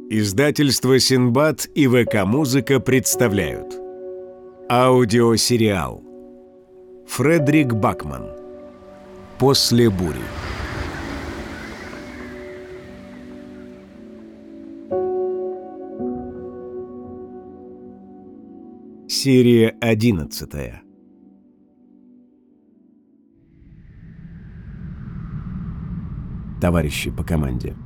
Издательство «Синбад» и ВК-музыка представляют аудиосериал Фредерик Бакман «После бури». Серия 11. Товарищи по команде.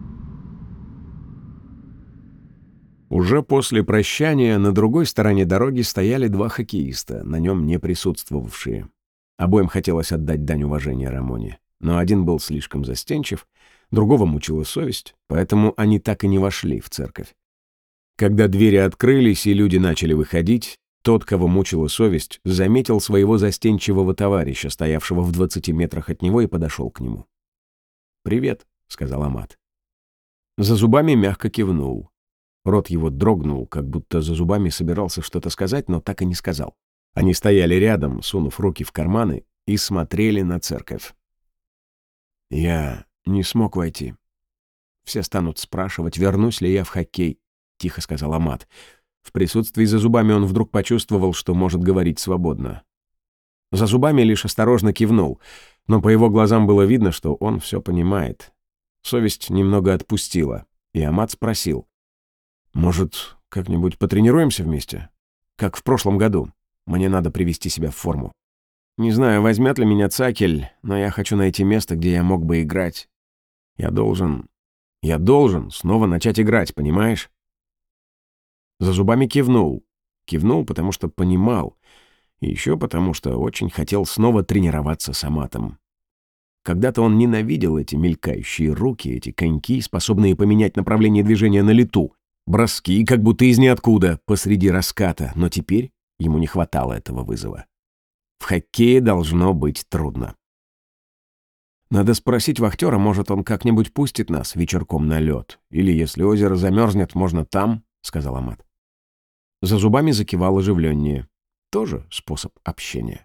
Уже после прощания на другой стороне дороги стояли два хоккеиста, на нем не присутствовавшие. Обоим хотелось отдать дань уважения Рамоне, но один был слишком застенчив, другого мучила совесть, поэтому они так и не вошли в церковь. Когда двери открылись и люди начали выходить, тот, кого мучила совесть, заметил своего застенчивого товарища, стоявшего в 20 метрах от него, и подошел к нему. «Привет», — сказал Амат. За зубами мягко кивнул. Рот его дрогнул, как будто за зубами собирался что-то сказать, но так и не сказал. Они стояли рядом, сунув руки в карманы, и смотрели на церковь. «Я не смог войти. Все станут спрашивать, вернусь ли я в хоккей», — тихо сказал Амат. В присутствии за зубами он вдруг почувствовал, что может говорить свободно. За зубами лишь осторожно кивнул, но по его глазам было видно, что он все понимает. Совесть немного отпустила, и Амат спросил: «Может, как-нибудь потренируемся вместе? Как в прошлом году. Мне надо привести себя в форму. Не знаю, возьмет ли меня Цакель, но я хочу найти место, где я мог бы играть. Я должен снова начать играть, понимаешь?» За зубами кивнул. Кивнул, потому что понимал. И еще потому, что очень хотел снова тренироваться с Аматом. Когда-то он ненавидел эти мелькающие руки, эти коньки, способные поменять направление движения на лету. Броски, как будто из ниоткуда, посреди раската, но теперь ему не хватало этого вызова. В хоккее должно быть трудно. «Надо спросить вахтера, может, он как-нибудь пустит нас вечерком на лед. Или, если озеро замерзнет, можно там», — сказал Амат. За зубами закивал оживленнее. Тоже способ общения.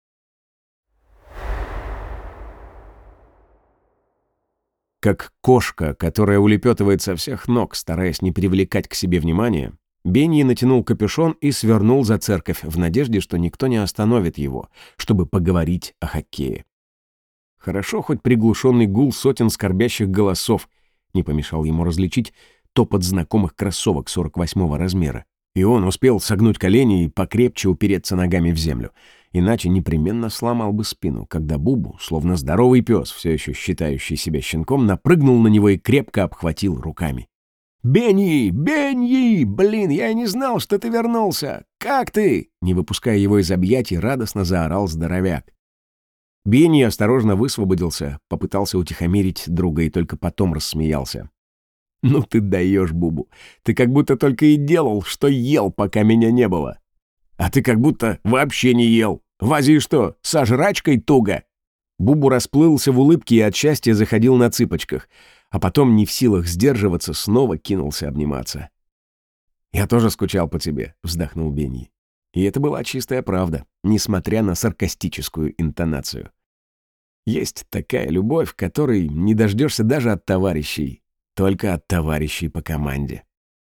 Как кошка, которая улепетывает со всех ног, стараясь не привлекать к себе внимания, Беньи натянул капюшон и свернул за церковь в надежде, что никто не остановит его, чтобы поговорить о хоккее. Хорошо, хоть приглушенный гул сотен скорбящих голосов не помешал ему различить топот знакомых кроссовок 48-го размера, и он успел согнуть колени и покрепче упереться ногами в землю. Иначе непременно сломал бы спину, когда Бубу, словно здоровый пес, все еще считающий себя щенком, напрыгнул на него и крепко обхватил руками. «Беньи! Беньи! Блин, я и не знал, что ты вернулся! Как ты?» Не выпуская его из объятий, радостно заорал здоровяк. Беньи осторожно высвободился, попытался утихомирить друга и только потом рассмеялся. «Ну ты даешь, Бубу! Ты как будто только и делал, что ел, пока меня не было! А ты как будто вообще не ел! В Азии что, со жрачкой туго?» Бубу расплылся в улыбке и от счастья заходил на цыпочках, а потом, не в силах сдерживаться, снова кинулся обниматься. «Я тоже скучал по тебе», — вздохнул Беньи. И это была чистая правда, несмотря на саркастическую интонацию. Есть такая любовь, которой не дождешься даже от товарищей, только от товарищей по команде.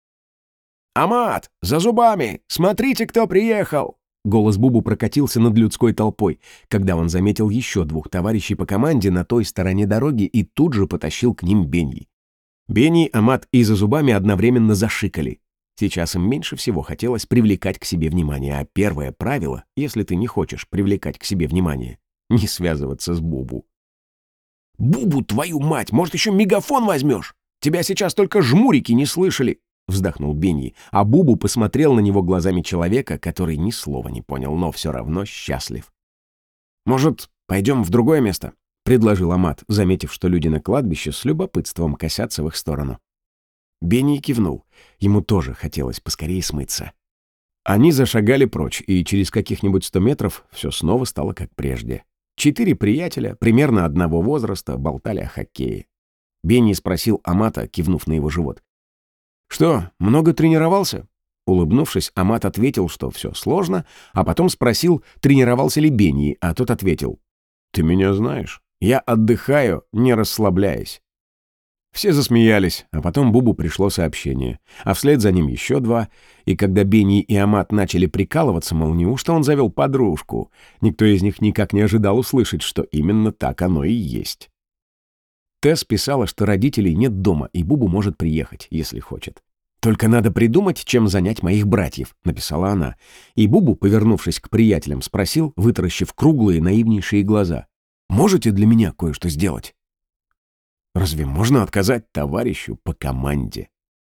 «Амат, за зубами! Смотрите, кто приехал!» Голос Бубу прокатился над людской толпой, когда он заметил еще двух товарищей по команде на той стороне дороги и тут же потащил к ним Беньи. Беньи, Амат и за зубами одновременно зашикали. Сейчас им меньше всего хотелось привлекать к себе внимание, а первое правило, если ты не хочешь привлекать к себе внимание, не связываться с Бубу. «Бубу, твою мать, может, еще мегафон возьмешь? Тебя сейчас только жмурики не слышали!» Вздохнул Беньи, а Бубу посмотрел на него глазами человека, который ни слова не понял, но все равно счастлив. «Может, пойдем в другое место?» — предложил Амат, заметив, что люди на кладбище с любопытством косятся в их сторону. Беньи кивнул. Ему тоже хотелось поскорее смыться. Они зашагали прочь, и через каких-нибудь 100 метров все снова стало как прежде. 4 приятеля, примерно одного возраста, болтали о хоккее. Беньи спросил Амата, кивнув на его живот: «Что, много тренировался?» Улыбнувшись, Амат ответил, что все сложно, а потом спросил, тренировался ли Беньи, а тот ответил: «Ты меня знаешь, я отдыхаю, не расслабляясь». Все засмеялись, а потом Бубу пришло сообщение, а вслед за ним еще 2, и когда Бенни и Амат начали прикалываться, мол, неужто он завел подружку, никто из них никак не ожидал услышать, что именно так оно и есть. Тесс писала, что родителей нет дома, и Бубу может приехать, если хочет. «Только надо придумать, чем занять моих братьев», — написала она. И Бубу, повернувшись к приятелям, спросил, вытаращив круглые наивнейшие глаза: «Можете для меня кое-что сделать?» Разве можно отказать товарищу по команде?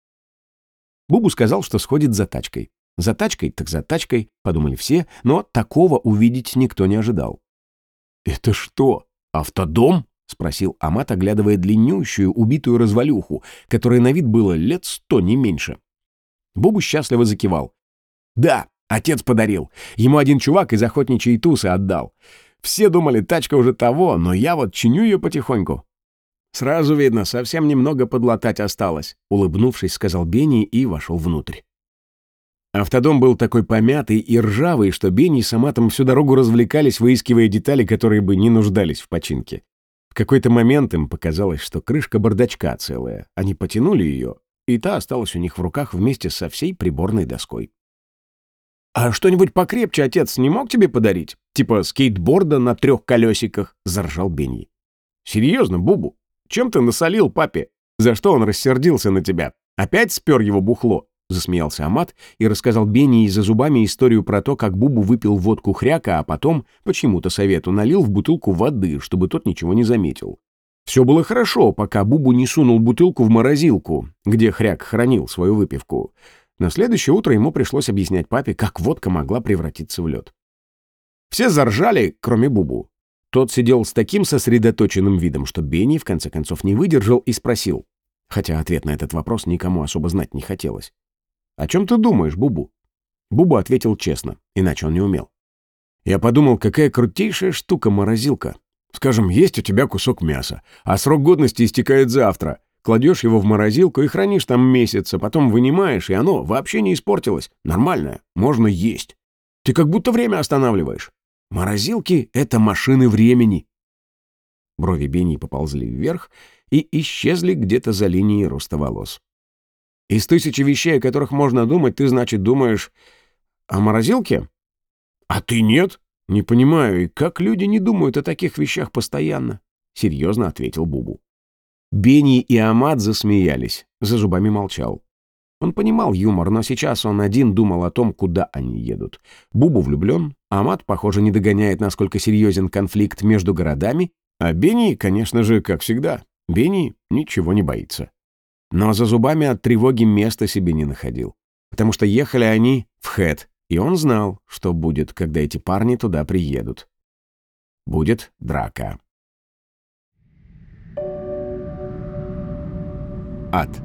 Бубу сказал, что сходит за тачкой. За тачкой так за тачкой, подумали все, но такого увидеть никто не ожидал. «Это что, автодом?» — спросил Амат, оглядывая длиннющую убитую развалюху, которой на вид было лет 100, не меньше. Бубу счастливо закивал. «Да, отец подарил. Ему один чувак из охотничьей тусы отдал. Все думали, тачка уже того, но я вот чиню ее потихоньку». «Сразу видно, совсем немного подлатать осталось», — улыбнувшись, сказал Бенни и вошел внутрь. Автодом был такой помятый и ржавый, что Бенни с Аматом всю дорогу развлекались, выискивая детали, которые бы не нуждались в починке. В какой-то момент им показалось, что крышка бардачка целая. Они потянули ее, и та осталась у них в руках вместе со всей приборной доской. «А что-нибудь покрепче отец не мог тебе подарить? Типа скейтборда на 3 колесиках?» — заржал Бенни. «Серьезно, Бубу? Чем ты насолил папе? За что он рассердился на тебя? Опять спер его бухло?» — засмеялся Амат и рассказал Бенни за зубами историю про то, как Бубу выпил водку Хряка, а потом, почему-то совету, налил в бутылку воды, чтобы тот ничего не заметил. Все было хорошо, пока Бубу не сунул бутылку в морозилку, где Хряк хранил свою выпивку. На следующее утро ему пришлось объяснять папе, как водка могла превратиться в лед. Все заржали, кроме Бубу. Тот сидел с таким сосредоточенным видом, что Бенни в конце концов не выдержал и спросил, хотя ответ на этот вопрос никому особо знать не хотелось: «О чем ты думаешь, Бубу?» Бубу ответил честно, иначе он не умел. «Я подумал, какая крутейшая штука морозилка. Скажем, есть у тебя кусок мяса, а срок годности истекает завтра. Кладешь его в морозилку и хранишь там месяц, а потом вынимаешь, и оно вообще не испортилось. Нормальное, можно есть. Ты как будто время останавливаешь. Морозилки — это машины времени». Брови Бенни поползли вверх и исчезли где-то за линией роста волос. «Из 1000 вещей, о которых можно думать, ты, значит, думаешь о морозилке? А ты нет? Не понимаю, и как люди не думают о таких вещах постоянно?» — серьезно ответил Бубу. Бенни и Амат засмеялись, за зубами молчал. Он понимал юмор, но сейчас он один думал о том, куда они едут. Бубу влюблен, Амат, похоже, не догоняет, насколько серьезен конфликт между городами, а Бенни, конечно же, как всегда, Бенни ничего не боится. Но за зубами от тревоги места себе не находил, потому что ехали они в Хэт, и он знал, что будет, когда эти парни туда приедут. Будет драка. Ад.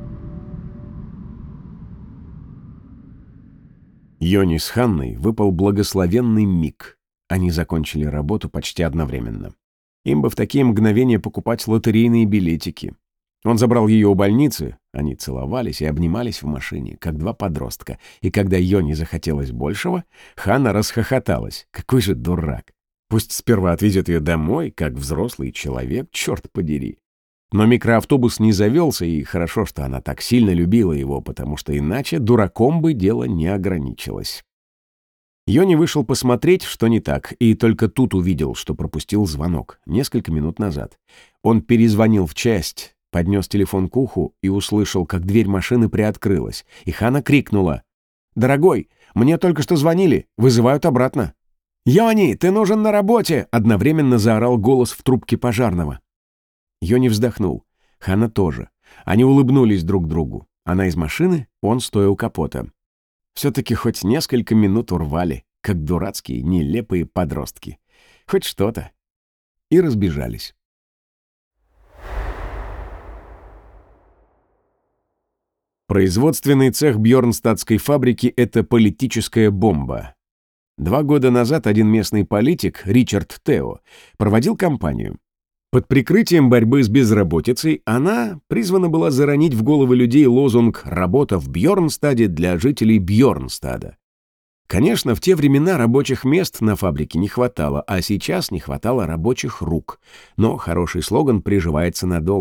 Йони с Ханной выпал благословенный миг. Они закончили работу почти одновременно. Им бы в такие мгновения покупать лотерейные билетики. Он забрал ее у больницы, они целовались и обнимались в машине, как 2 подростка, и когда Йони захотелось большего, Ханна расхохоталась. Какой же дурак! Пусть сперва отвезет ее домой, как взрослый человек, черт подери. Но микроавтобус не завелся, и хорошо, что она так сильно любила его, потому что иначе дураком бы дело не ограничилось. Йони вышел посмотреть, что не так, и только тут увидел, что пропустил звонок несколько минут назад. Он перезвонил в часть, поднес телефон к уху и услышал, как дверь машины приоткрылась, и Ханна крикнула: «Дорогой, мне только что звонили, вызывают обратно». «Йони, ты нужен на работе!» — одновременно заорал голос в трубке пожарного. Йони вздохнул. Ханна тоже. Они улыбнулись друг другу. Она из машины, он стоя у капота. Все-таки хоть несколько минут урвали, как дурацкие, нелепые подростки. Хоть что-то. И разбежались. Производственный цех Бьорнстадтской фабрики — это политическая бомба. 2 года назад один местный политик, Ричард Тео, проводил кампанию. Под прикрытием борьбы с безработицей она призвана была заронить в головы людей лозунг «Работа в Бьорнстаде для жителей Бьорнстада». Конечно, в те времена рабочих мест на фабрике не хватало, а сейчас не хватало рабочих рук. Но хороший слоган приживается надолго.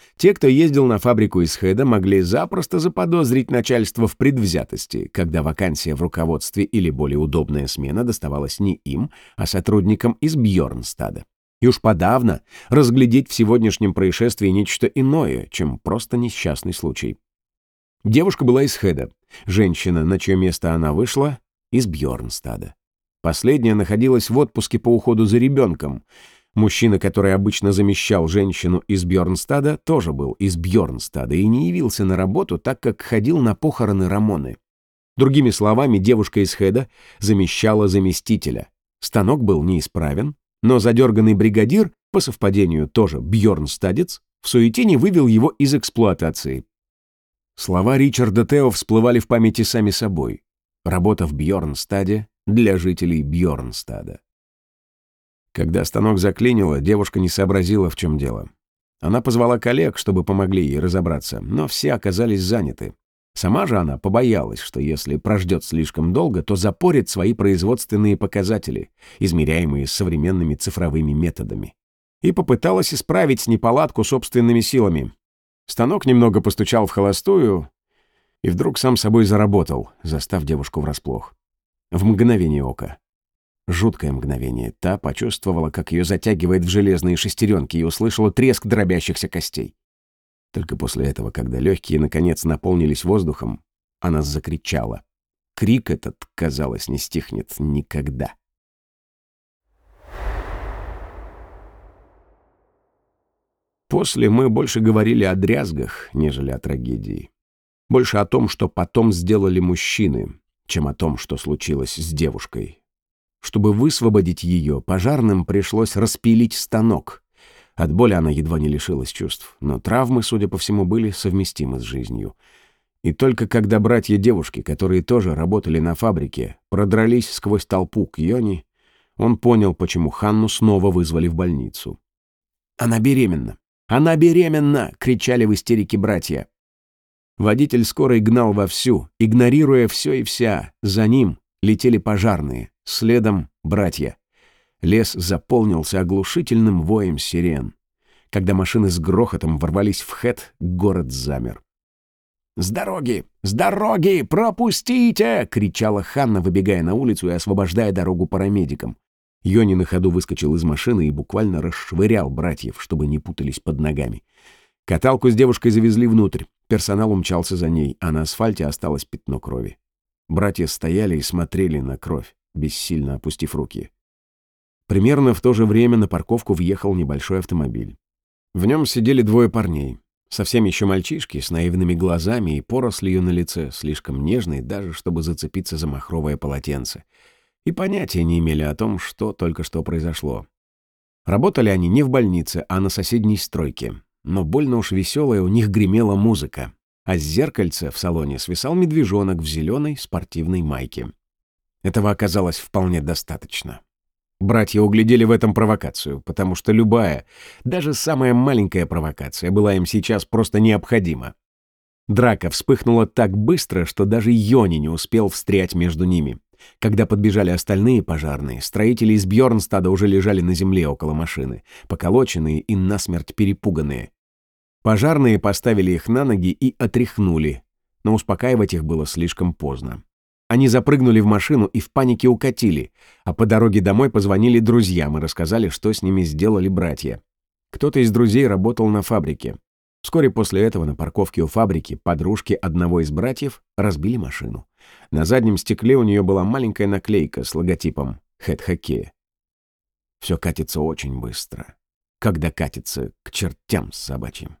Те, кто ездил на фабрику из Хеда, могли запросто заподозрить начальство в предвзятости, когда вакансия в руководстве или более удобная смена доставалась не им, а сотрудникам из Бьорнстада. И уж подавно разглядеть в сегодняшнем происшествии нечто иное, чем просто несчастный случай. Девушка была из Хеда, женщина, на чье место она вышла, из Бьорнстада. Последняя находилась в отпуске по уходу за ребенком. Мужчина, который обычно замещал женщину из Бьорнстада, тоже был из Бьорнстада и не явился на работу, так как ходил на похороны Рамоны. Другими словами, девушка из Хеда замещала заместителя. Станок был неисправен, но задерганный бригадир, по совпадению тоже бьорнстадец, в суете не вывел его из эксплуатации. Слова Ричарда Тео всплывали в памяти сами собой. Работа в Бьорнстаде для жителей Бьорнстада. Когда станок заклинило, девушка не сообразила, в чем дело. Она позвала коллег, чтобы помогли ей разобраться, но все оказались заняты. Сама же она побоялась, что если прождет слишком долго, то запорит свои производственные показатели, измеряемые современными цифровыми методами. И попыталась исправить неполадку собственными силами. Станок немного постучал в холостую и вдруг сам собой заработал, застав девушку врасплох. В мгновение ока. Жуткое мгновение. Та почувствовала, как ее затягивает в железные шестеренки, и услышала треск дробящихся костей. Только после этого, когда легкие наконец наполнились воздухом, она закричала. Крик этот, казалось, не стихнет никогда. После мы больше говорили о дрязгах, нежели о трагедии. Больше о том, что потом сделали мужчины, чем о том, что случилось с девушкой. Чтобы высвободить ее, пожарным пришлось распилить станок. От боли она едва не лишилась чувств, но травмы, судя по всему, были совместимы с жизнью. И только когда братья девушки, которые тоже работали на фабрике, продрались сквозь толпу к Йони, он понял, почему Ханну снова вызвали в больницу. «Она беременна! Она беременна!» — кричали в истерике братья. Водитель скорой гнал вовсю, игнорируя все и вся. За ним летели пожарные, следом братья. Лес заполнился оглушительным воем сирен. Когда машины с грохотом ворвались в Хед, город замер. «С дороги! С дороги! Пропустите!» — кричала Ханна, выбегая на улицу и освобождая дорогу парамедикам. Йони на ходу выскочил из машины и буквально расшвырял братьев, чтобы не путались под ногами. Каталку с девушкой завезли внутрь. Персонал умчался за ней, а на асфальте осталось пятно крови. Братья стояли и смотрели на кровь, бессильно опустив руки. Примерно в то же время на парковку въехал небольшой автомобиль. В нем сидели двое парней. Совсем еще мальчишки, с наивными глазами и порослью на лице, слишком нежные даже, чтобы зацепиться за махровое полотенце. И понятия не имели о том, что только что произошло. Работали они не в больнице, а на соседней стройке. Но больно уж веселая у них гремела музыка. А с зеркальца в салоне свисал медвежонок в зеленой спортивной майке. Этого оказалось вполне достаточно. Братья углядели в этом провокацию, потому что любая, даже самая маленькая провокация была им сейчас просто необходима. Драка вспыхнула так быстро, что даже Йони не успел встрять между ними. Когда подбежали остальные пожарные, строители из Бьорнстада уже лежали на земле около машины, поколоченные и насмерть перепуганные. Пожарные поставили их на ноги и отряхнули, но успокаивать их было слишком поздно. Они запрыгнули в машину и в панике укатили, а по дороге домой позвонили друзьям и рассказали, что с ними сделали братья. Кто-то из друзей работал на фабрике. Вскоре после этого на парковке у фабрики подружки одного из братьев разбили машину. На заднем стекле у нее была маленькая наклейка с логотипом «Хэт-хоккея». Все катится очень быстро, когда катится к чертям собачьим.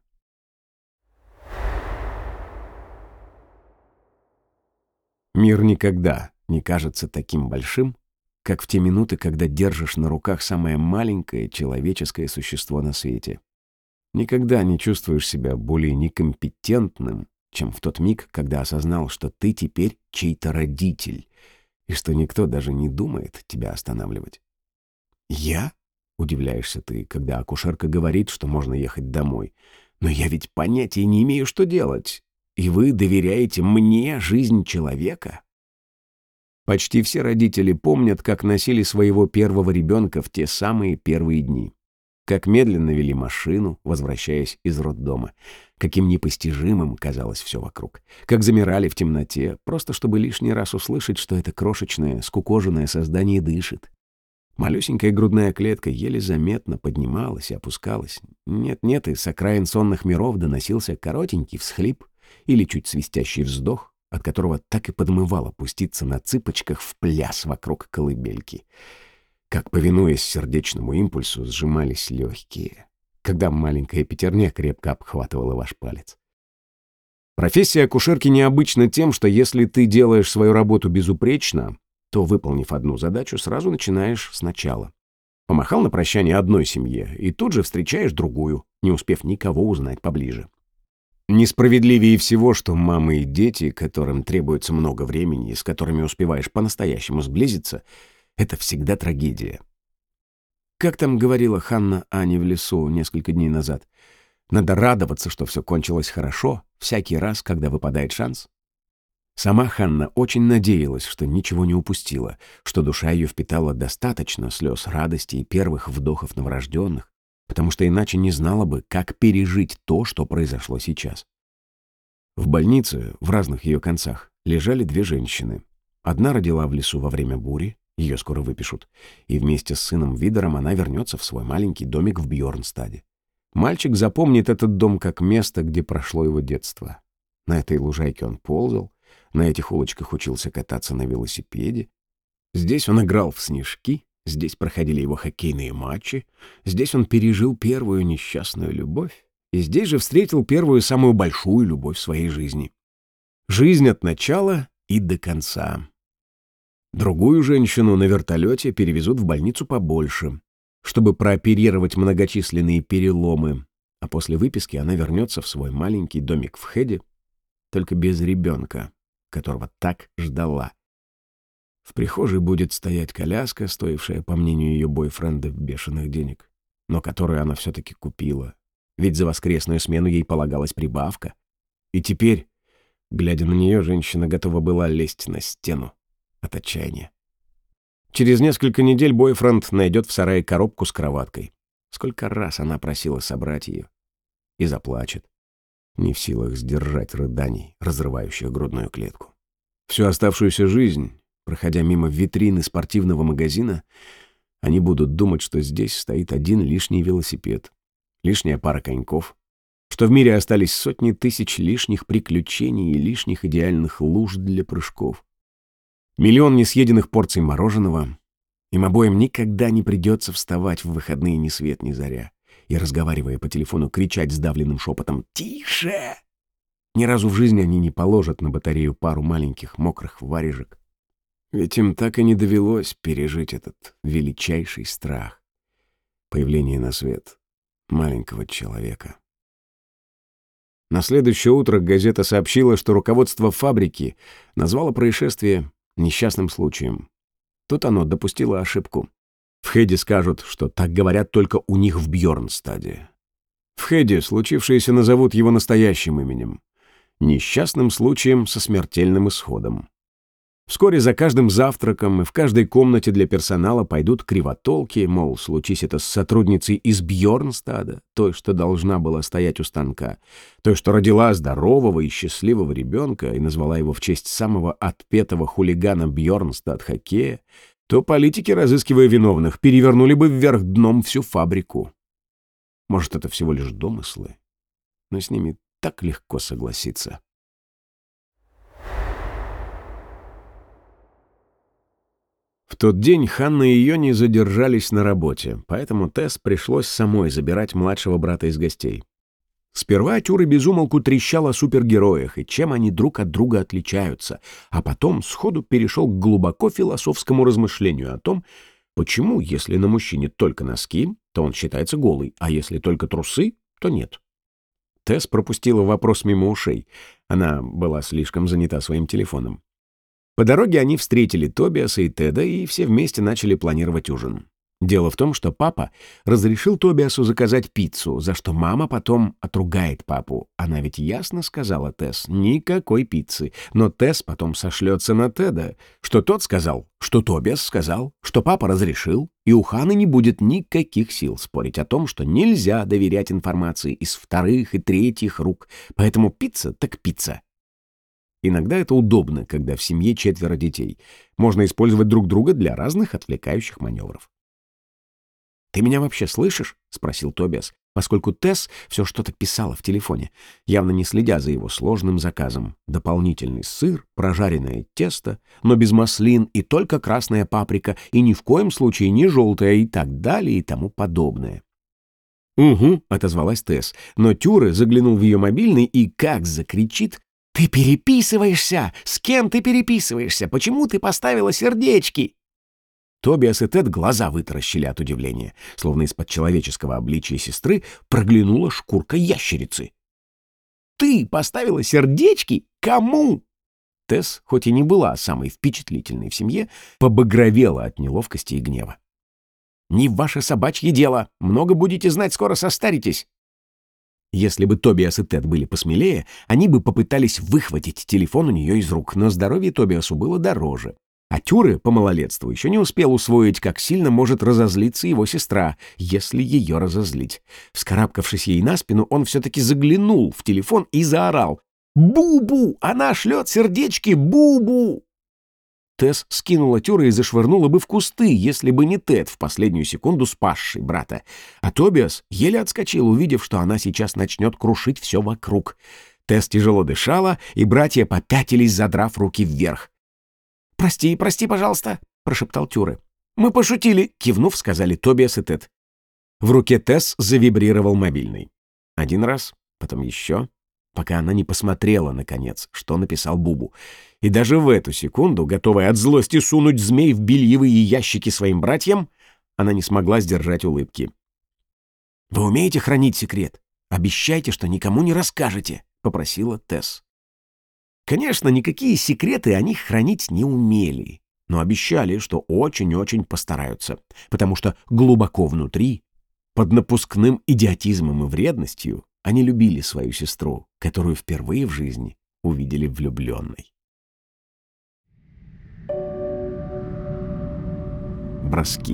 Мир никогда не кажется таким большим, как в те минуты, когда держишь на руках самое маленькое человеческое существо на свете. Никогда не чувствуешь себя более некомпетентным, чем в тот миг, когда осознал, что ты теперь чей-то родитель, и что никто даже не думает тебя останавливать. «Я?» — удивляешься ты, когда акушерка говорит, что можно ехать домой. «Но я ведь понятия не имею, что делать. И вы доверяете мне жизнь человека?» Почти все родители помнят, как носили своего первого ребенка в те самые первые дни. как медленно вели машину, возвращаясь из роддома. Каким непостижимым казалось все вокруг. Как замирали в темноте, просто чтобы лишний раз услышать, что это крошечное, скукоженное создание дышит. Малюсенькая грудная клетка еле заметно поднималась и опускалась. Нет-нет, и с окраин сонных миров доносился коротенький всхлип или чуть свистящий вздох, от которого так и подмывало пуститься на цыпочках в пляс вокруг колыбельки. Как, повинуясь сердечному импульсу, сжимались легкие, когда маленькая пятерня крепко обхватывала ваш палец. Профессия акушерки необычна тем, что если ты делаешь свою работу безупречно, то, выполнив одну задачу, сразу начинаешь сначала. Помахал на прощание одной семье, и тут же встречаешь другую, не успев никого узнать поближе. Несправедливее всего, что мамы и дети, которым требуется много времени и с которыми успеваешь по-настоящему сблизиться, это всегда трагедия. Как там говорила Ханна Ане в лесу несколько дней назад? Надо радоваться, что все кончилось хорошо, всякий раз, когда выпадает шанс. Сама Ханна очень надеялась, что ничего не упустила, что душа ее впитала достаточно слез радости и первых вдохов новорожденных, потому что иначе не знала бы, как пережить то, что произошло сейчас. В больнице, в разных ее концах, лежали две женщины. Одна родила в лесу во время бури, ее скоро выпишут, и вместе с сыном Видером она вернется в свой маленький домик в Бьорнстаде. Мальчик запомнит этот дом как место, где прошло его детство. На этой лужайке он ползал, на этих улочках учился кататься на велосипеде. Здесь он играл в снежки, здесь проходили его хоккейные матчи, здесь он пережил первую несчастную любовь, и здесь же встретил первую самую большую любовь в своей жизни. Жизнь от начала и до конца. Другую женщину на вертолете перевезут в больницу побольше, чтобы прооперировать многочисленные переломы, а после выписки она вернется в свой маленький домик в Хеде, только без ребенка, которого так ждала. В прихожей будет стоять коляска, стоившая, по мнению ее бойфренда, бешеных денег, но которую она все-таки купила, ведь за воскресную смену ей полагалась прибавка. И теперь, глядя на нее, женщина готова была лезть на стену от отчаяния. Через несколько недель бойфренд найдет в сарае коробку с кроваткой. Сколько раз она просила собрать ее. И заплачет, не в силах сдержать рыданий, разрывающих грудную клетку. Всю оставшуюся жизнь, проходя мимо витрины спортивного магазина, они будут думать, что здесь стоит один лишний велосипед, лишняя пара коньков, что в мире остались сотни тысяч лишних приключений и лишних идеальных луж для прыжков. Миллион несъеденных порций мороженого. Им обоим никогда не придется вставать в выходные ни свет ни заря и, разговаривая по телефону, кричать сдавленным шепотом «Тише!». Ни разу в жизни они не положат на батарею пару маленьких мокрых варежек. Ведь им так и не довелось пережить этот величайший страх — появление на свет маленького человека. На следующее утро газета сообщила, что руководство фабрики назвало происшествие несчастным случаем. Тут оно допустило ошибку. В Хеде скажут, что так говорят только у них в Бьорнстаде. В Хеде случившееся назовут его настоящим именем — несчастным случаем со смертельным исходом. Вскоре за каждым завтраком и в каждой комнате для персонала пойдут кривотолки, мол, случись это с сотрудницей из Бьорнстада, той, что должна была стоять у станка, той, что родила здорового и счастливого ребенка и назвала его в честь самого отпетого хулигана Бьорнстад хоккея, то политики, разыскивая виновных, перевернули бы вверх дном всю фабрику. Может, это всего лишь домыслы, но с ними так легко согласиться. В тот день Ханна и Йони задержались на работе, поэтому Тесс пришлось самой забирать младшего брата из гостей. Сперва Тюра безумолку трещал о супергероях и чем они друг от друга отличаются, а потом сходу перешел к глубоко философскому размышлению о том, почему, если на мужчине только носки, то он считается голый, а если только трусы, то нет. Тесс пропустила вопрос мимо ушей. Она была слишком занята своим телефоном. По дороге они встретили Тобиаса и Теда и все вместе начали планировать ужин. Дело в том, что папа разрешил Тобиасу заказать пиццу, за что мама потом отругает папу. Она ведь ясно сказала Тесс: никакой пиццы. Но Тесс потом сошлется на Теда, что тот сказал, что Тобиас сказал, что папа разрешил, и у Ханы не будет никаких сил спорить о том, что нельзя доверять информации из вторых и третьих рук. Поэтому пицца так пицца. Иногда это удобно, когда в семье 4 детей. Можно использовать друг друга для разных отвлекающих маневров. «Ты меня вообще слышишь?» — спросил Тобиас, поскольку Тесс все что-то писала в телефоне, явно не следя за его сложным заказом. Дополнительный сыр, прожаренное тесто, но без маслин и только красная паприка, и ни в коем случае не желтая, и так далее, и тому подобное. «Угу», — отозвалась Тесс, но Тюре заглянул в ее мобильный и как закричит: «Ты переписываешься! С кем ты переписываешься? Почему ты поставила сердечки?» Тобиас и Тед глаза вытаращили от удивления, словно из-под человеческого обличия сестры проглянула шкурка ящерицы. «Ты поставила сердечки? Кому?» Тесс, хоть и не была самой впечатлительной в семье, побагровела от неловкости и гнева. «Не в ваше собачье дело. Много будете знать, скоро состаритесь». Если бы Тобиас и Тед были посмелее, они бы попытались выхватить телефон у нее из рук, но здоровье Тобиасу было дороже. А Тюре по малолетству еще не успел усвоить, как сильно может разозлиться его сестра, если ее разозлить. Вскарабкавшись ей на спину, он все-таки заглянул в телефон и заорал: «Бу-бу! Она шлет сердечки! Бу-бу!» Тесс скинула Тюре и зашвырнула бы в кусты, если бы не Тед, в последнюю секунду спасший брата. А Тобиас еле отскочил, увидев, что она сейчас начнет крушить все вокруг. Тесс тяжело дышала, и братья попятились, задрав руки вверх. «Прости, пожалуйста», — прошептал Тюре. «Мы пошутили», — кивнув, сказали Тобиас и Тед. В руке Тесс завибрировал мобильный. Один раз, потом еще, пока она не посмотрела, наконец, что написал Бубу. И даже в эту секунду, готовая от злости сунуть змей в бельевые ящики своим братьям, она не смогла сдержать улыбки. «Вы умеете хранить секрет? Обещайте, что никому не расскажете», — попросила Тесс. Конечно, никакие секреты они хранить не умели, но обещали, что очень-очень постараются, потому что глубоко внутри, под напускным идиотизмом и вредностью, они любили свою сестру, которую впервые в жизни увидели влюбленной. Броски.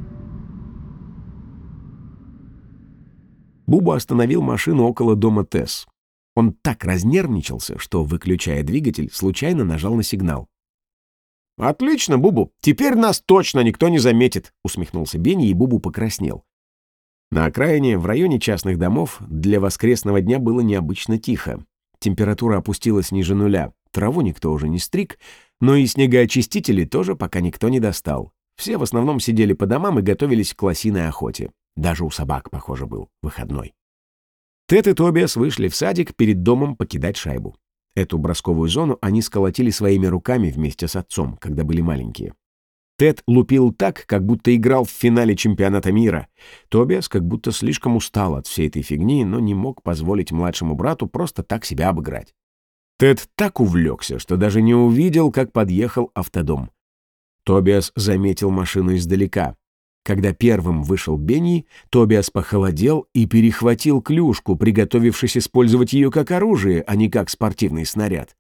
Бубу остановил машину около дома Тесс. Он так разнервничался, что, выключая двигатель, случайно нажал на сигнал. «Отлично, Бубу! Теперь нас точно никто не заметит!» — усмехнулся Бенни, и Бубу покраснел. На окраине, в районе частных домов, для воскресного дня было необычно тихо. Температура опустилась ниже нуля, траву никто уже не стриг, но и снегоочистители тоже пока никто не достал. Все в основном сидели по домам и готовились к лосиной охоте. Даже у собак, похоже, был выходной. Тед и Тобиас вышли в садик перед домом покидать шайбу. Эту бросковую зону они сколотили своими руками вместе с отцом, когда были маленькие. Тед лупил так, как будто играл в финале чемпионата мира. Тобиас как будто слишком устал от всей этой фигни, но не мог позволить младшему брату просто так себя обыграть. Тед так увлекся, что даже не увидел, как подъехал автодом. Тобиас заметил машину издалека. Когда первым вышел Бенни, Тобиас похолодел и перехватил клюшку, приготовившись использовать ее как оружие, а не как спортивный снаряд.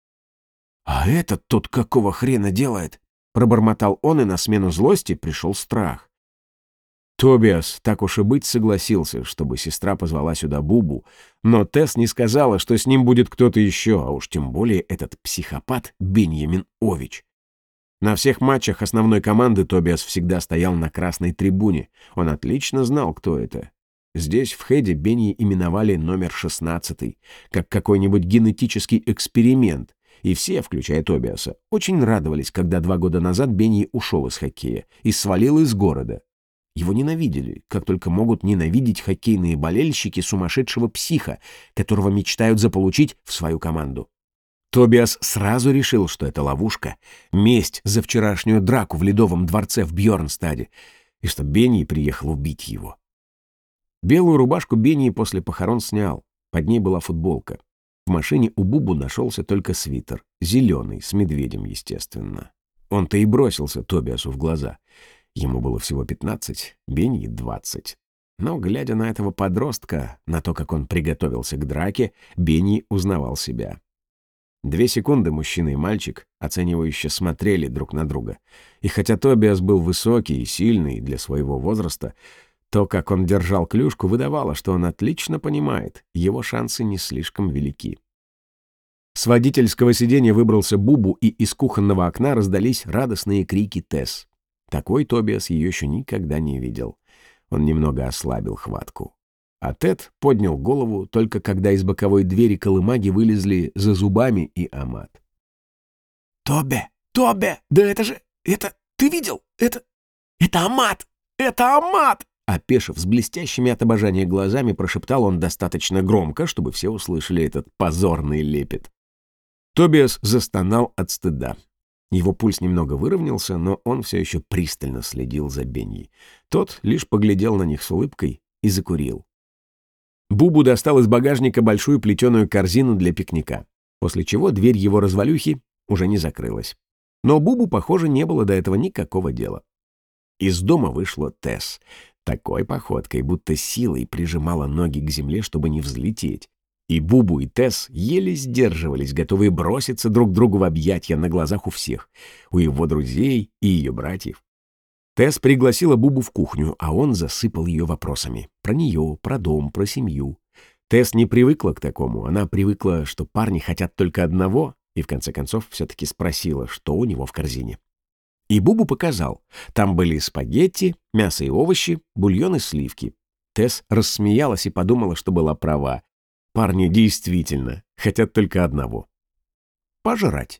«А этот тут какого хрена делает?» — пробормотал он, и на смену злости пришел страх. Тобиас, так уж и быть, согласился, чтобы сестра позвала сюда Бубу, но Тесс не сказала, что с ним будет кто-то еще, а уж тем более этот психопат Беньямин Ович. На всех матчах основной команды Тобиас всегда стоял на красной трибуне. Он отлично знал, кто это. Здесь, в Хеде, Бенни именовали номер 16, как какой-нибудь генетический эксперимент, и все, включая Тобиаса, очень радовались, когда 2 года назад Бенни ушел из хоккея и свалил из города. Его ненавидели, как только могут ненавидеть хоккейные болельщики сумасшедшего психа, которого мечтают заполучить в свою команду. Тобиас сразу решил, что это ловушка, месть за вчерашнюю драку в Ледовом дворце в Бьорнстаде, и что Бенни приехал убить его. Белую рубашку Бенни после похорон снял, под ней была футболка. В машине у Бубу нашелся только свитер, зеленый, с медведем, естественно. Он-то и бросился Тобиасу в глаза. Ему было всего 15, Бенни — 20. Но, глядя на этого подростка, на то, как он приготовился к драке, Бенни узнавал себя. 2 секунды мужчина и мальчик оценивающе смотрели друг на друга. И хотя Тобиас был высокий и сильный для своего возраста, то, как он держал клюшку, выдавало, что он отлично понимает, его шансы не слишком велики. С водительского сиденья выбрался Бубу, и из кухонного окна раздались радостные крики Тесс. Такой Тобиас ее еще никогда не видел. Он немного ослабил хватку. А Тед поднял голову, только когда из боковой двери колымаги вылезли за зубами и Амат. «Тобе! Тобе! Да это же... Это... Ты видел? Это Амат! Это Амат!» Опешив с блестящими от обожания глазами, прошептал он достаточно громко, чтобы все услышали этот позорный лепет. Тобиас застонал от стыда. Его пульс немного выровнялся, но он все еще пристально следил за Бенни. Тот лишь поглядел на них с улыбкой и закурил. Бубу достал из багажника большую плетеную корзину для пикника, после чего дверь его развалюхи уже не закрылась. Но Бубу, похоже, не было до этого никакого дела. Из дома вышла Тесс, такой походкой, будто силой прижимала ноги к земле, чтобы не взлететь. И Бубу, и Тесс еле сдерживались, готовые броситься друг другу в объятья на глазах у всех, у его друзей и ее братьев. Тесс пригласила Бубу в кухню, а он засыпал ее вопросами. Про нее, про дом, про семью. Тесс не привыкла к такому. Она привыкла, что парни хотят только одного, и в конце концов все-таки спросила, что у него в корзине. И Бубу показал. Там были спагетти, мясо и овощи, бульон и сливки. Тесс рассмеялась и подумала, что была права. Парни действительно хотят только одного — пожрать.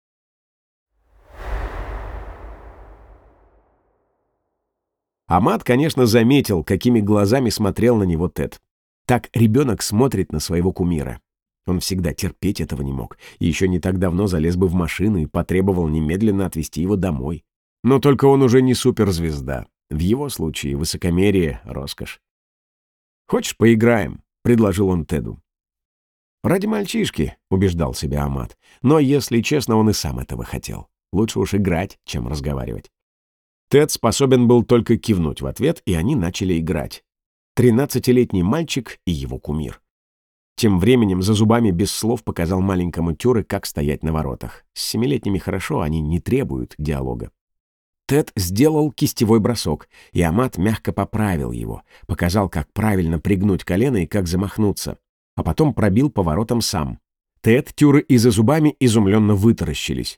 Амат, конечно, заметил, какими глазами смотрел на него Тед. Так ребенок смотрит на своего кумира. Он всегда терпеть этого не мог, и еще не так давно залез бы в машину и потребовал немедленно отвезти его домой. Но только он уже не суперзвезда. В его случае высокомерие — роскошь. «Хочешь, поиграем?» — предложил он Теду. «Ради мальчишки», — убеждал себя Амат. Но, если честно, он и сам этого хотел. Лучше уж играть, чем разговаривать. Тед способен был только кивнуть в ответ, и они начали играть. 13-летний мальчик и его кумир. Тем временем за зубами без слов показал маленькому Тюре, как стоять на воротах. С 7-летними хорошо, они не требуют диалога. Тед сделал кистевой бросок, и Амат мягко поправил его, показал, как правильно пригнуть колено и как замахнуться, а потом пробил по воротам сам. Тед, Тюре и за зубами изумленно вытаращились.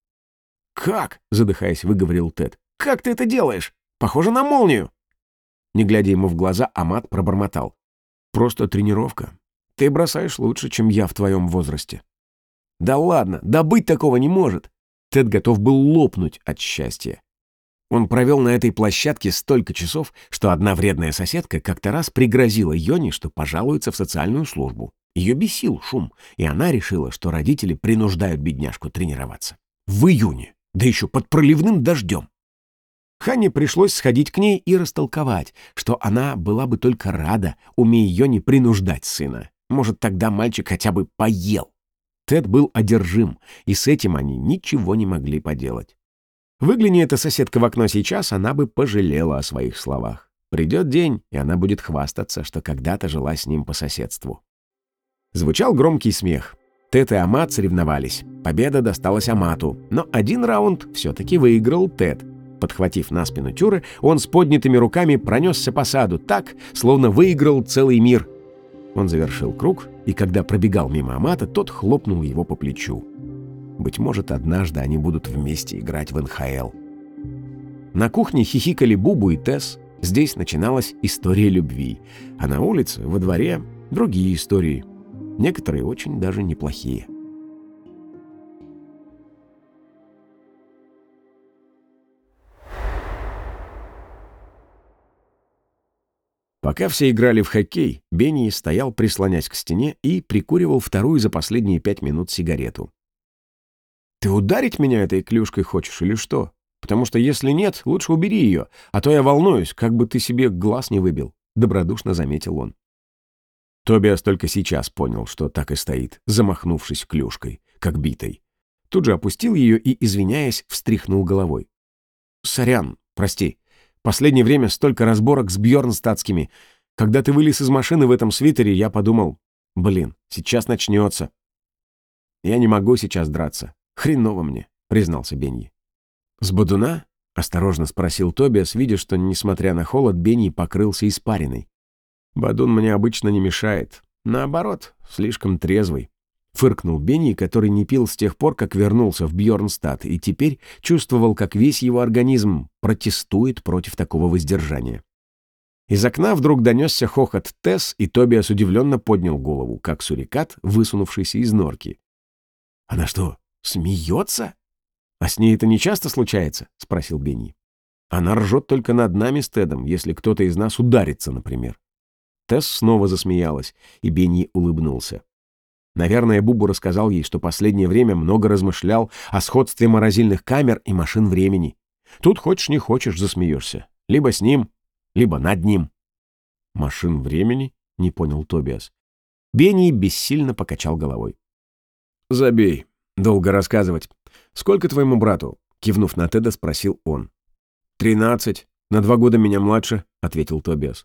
«Как?» — задыхаясь, выговорил Тед. «Как ты это делаешь? Похоже на молнию!» Не глядя ему в глаза, Амат пробормотал. «Просто тренировка. Ты бросаешь лучше, чем я в твоем возрасте». «Да ладно, да быть такого не может!» Тед готов был лопнуть от счастья. Он провел на этой площадке столько часов, что одна вредная соседка как-то раз пригрозила Йоне, что пожалуется в социальную службу. Ее бесил шум, и она решила, что родители принуждают бедняжку тренироваться. В июне, да еще под проливным дождем. Ханне пришлось сходить к ней и растолковать, что она была бы только рада, умея ее не принуждать сына. Может, тогда мальчик хотя бы поел. Тед был одержим, и с этим они ничего не могли поделать. Выгляни эта соседка в окно сейчас, она бы пожалела о своих словах. Придет день, и она будет хвастаться, что когда-то жила с ним по соседству. Звучал громкий смех. Тед и Амат соревновались. Победа досталась Амату, но один раунд все-таки выиграл Тед. Подхватив на спину Тюры, он с поднятыми руками пронесся по саду так, словно выиграл целый мир. Он завершил круг, и когда пробегал мимо Амата, тот хлопнул его по плечу. Быть может, однажды они будут вместе играть в НХЛ. На кухне хихикали Бубу и Тесс. Здесь начиналась история любви, а на улице, во дворе, другие истории. Некоторые очень даже неплохие. Пока все играли в хоккей, Бенни стоял, прислонясь к стене, и прикуривал вторую за последние 5 минут сигарету. «Ты ударить меня этой клюшкой хочешь или что? Потому что если нет, лучше убери ее, а то я волнуюсь, как бы ты себе глаз не выбил», — добродушно заметил он. Тобиас только сейчас понял, что так и стоит, замахнувшись клюшкой, как битой. Тут же опустил ее и, извиняясь, встряхнул головой. «Сорян, прости, Последнее время столько разборок с Бьорнстадтскими. Когда ты вылез из машины в этом свитере, я подумал, блин, сейчас начнется. Я не могу сейчас драться. Хреново мне, признался Беньи. С бодуна? Осторожно спросил Тобиас, видя, что, несмотря на холод, Беньи покрылся испариной. Бадун мне обычно не мешает. Наоборот, слишком трезвый. Фыркнул Беньи, который не пил с тех пор, как вернулся в Бьорнстадт, и теперь чувствовал, как весь его организм протестует против такого воздержания. Из окна вдруг донесся хохот Тесс, и Тобиас удивленно поднял голову, как сурикат, высунувшийся из норки. «Она что, смеется? А с ней это не часто случается?» — спросил Беньи. «Она ржет только над нами с Тедом, если кто-то из нас ударится, например». Тесс снова засмеялась, и Беньи улыбнулся. Наверное, Бубу рассказал ей, что последнее время много размышлял о сходстве морозильных камер и машин времени. Тут хочешь не хочешь засмеешься. Либо с ним, либо над ним. «Машин времени?» — не понял Тобиас. Беньи бессильно покачал головой. «Забей. Долго рассказывать. Сколько твоему брату?» — кивнув на Теда, спросил он. 13. На 2 года меня младше», — ответил Тобиас.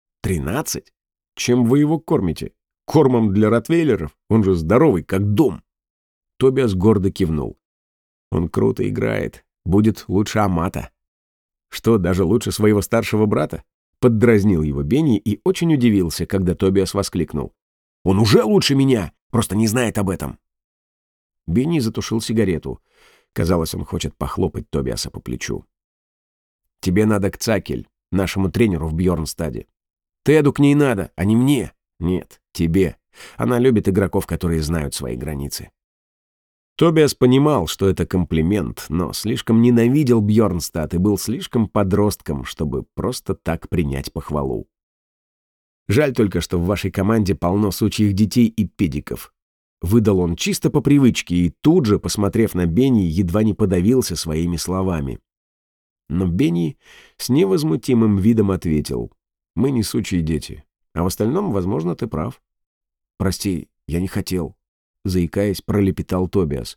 13? Чем вы его кормите? Кормом для ротвейлеров? Он же здоровый, как дом. Тобиас гордо кивнул. Он круто играет. Будет лучше Амата. Что, даже лучше своего старшего брата? Поддразнил его Беньи и очень удивился, когда Тобиас воскликнул. Он уже лучше меня, просто не знает об этом. Беньи затушил сигарету. Казалось, он хочет похлопать Тобиаса по плечу. «Тебе надо к Цакель, нашему тренеру в Бьорнстаде. Теду к ней надо, а не мне. Нет, тебе. Она любит игроков, которые знают свои границы». Тобиас понимал, что это комплимент, но слишком ненавидел Бьорнстадт и был слишком подростком, чтобы просто так принять похвалу. «Жаль только, что в вашей команде полно сучьих детей и педиков». Выдал он чисто по привычке и тут же, посмотрев на Беньи, едва не подавился своими словами. Но Беньи с невозмутимым видом ответил: «Мы не сучьи дети, а в остальном, возможно, ты прав». «Прости, я не хотел», — заикаясь, пролепетал Тобиас.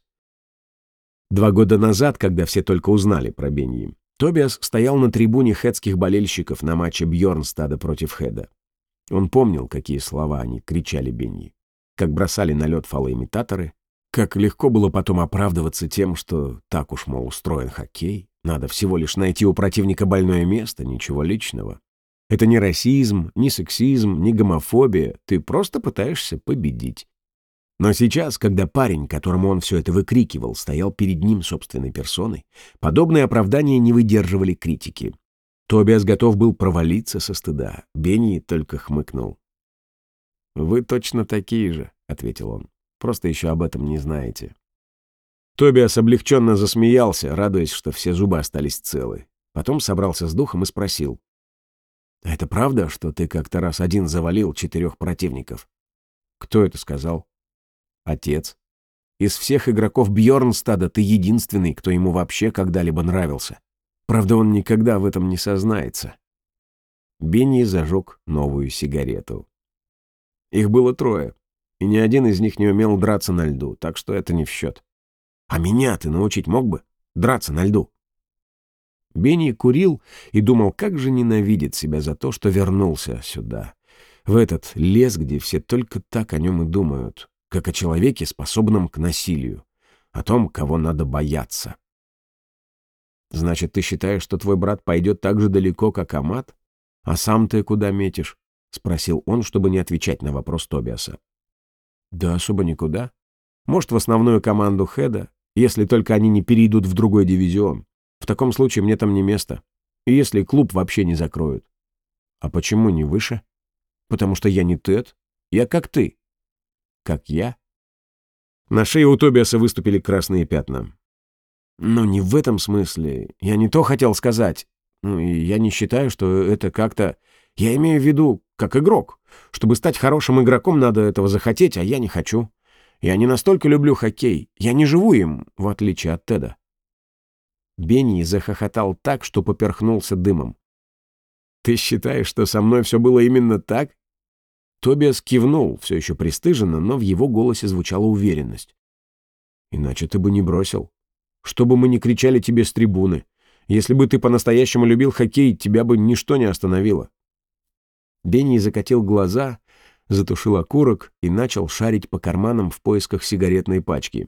2 года назад, когда все только узнали про Беньи, Тобиас стоял на трибуне хедских болельщиков на матче Бьорнстадта против Хеда. Он помнил, какие слова они кричали Беньи, как бросали на лед фалоимитаторы, как легко было потом оправдываться тем, что так уж, мол, устроен хоккей, надо всего лишь найти у противника больное место, ничего личного. Это не расизм, не сексизм, не гомофобия, ты просто пытаешься победить. Но сейчас, когда парень, которому он все это выкрикивал, стоял перед ним собственной персоной, подобные оправдания не выдерживали критики. Тобиас готов был провалиться со стыда. Беньи только хмыкнул. «Вы точно такие же», — ответил он. «Просто еще об этом не знаете». Тобиас облегченно засмеялся, радуясь, что все зубы остались целы. Потом собрался с духом и спросил: «А это правда, что ты как-то раз один завалил 4 противников?» «Кто это сказал?» «Отец. Из всех игроков Бьорнстадта ты единственный, кто ему вообще когда-либо нравился. Правда, он никогда в этом не сознается». Беньи зажег новую сигарету. Их было 3, и ни один из них не умел драться на льду, так что это не в счет. «А меня ты научить мог бы? Драться на льду?» Беньи курил и думал, как же ненавидит себя за то, что вернулся сюда, в этот лес, где все только так о нем и думают, как о человеке, способном к насилию, о том, кого надо бояться. «Значит, ты считаешь, что твой брат пойдет так же далеко, как Амат? А сам ты куда метишь?» — спросил он, чтобы не отвечать на вопрос Тобиаса. «Да особо никуда. Может, в основную команду Хеда, если только они не перейдут в другой дивизион. В таком случае мне там не место. И если клуб вообще не закроют». «А почему не выше?» «Потому что я не Тед. Я как ты». «Как я?» На шее у Тобиаса выступили красные пятна. «Ну, не в этом смысле. Я не то хотел сказать. Ну, и я не считаю, что это как-то... Я имею в виду, как игрок. Чтобы стать хорошим игроком, надо этого захотеть, а я не хочу. Я не настолько люблю хоккей. Я не живу им, в отличие от Теда». Беньи захохотал так, что поперхнулся дымом. «Ты считаешь, что со мной все было именно так?» Тобиас кивнул, все еще пристыженно, но в его голосе звучала уверенность. «Иначе ты бы не бросил. Что бы мы ни кричали тебе с трибуны. Если бы ты по-настоящему любил хоккей, тебя бы ничто не остановило». Бенни закатил глаза, затушил окурок и начал шарить по карманам в поисках сигаретной пачки.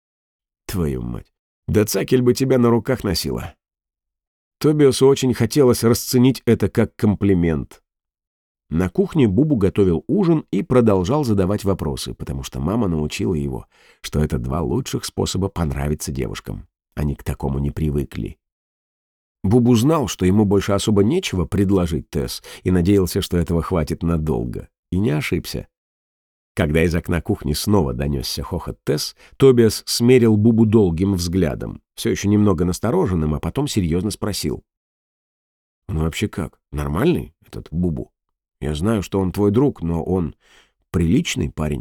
«Твою мать, да Цакель бы тебя на руках носила». Тобиасу очень хотелось расценить это как комплимент. На кухне Бубу готовил ужин и продолжал задавать вопросы, потому что мама научила его, что это 2 лучших способа понравиться девушкам. Они к такому не привыкли. Бубу знал, что ему больше особо нечего предложить Тесс, и надеялся, что этого хватит надолго. И не ошибся. Когда из окна кухни снова донесся хохот Тесс, Тобиас смерил Бубу долгим взглядом, все еще немного настороженным, а потом серьезно спросил. «Он вообще как? Нормальный, этот Бубу? Я знаю, что он твой друг, но он приличный парень».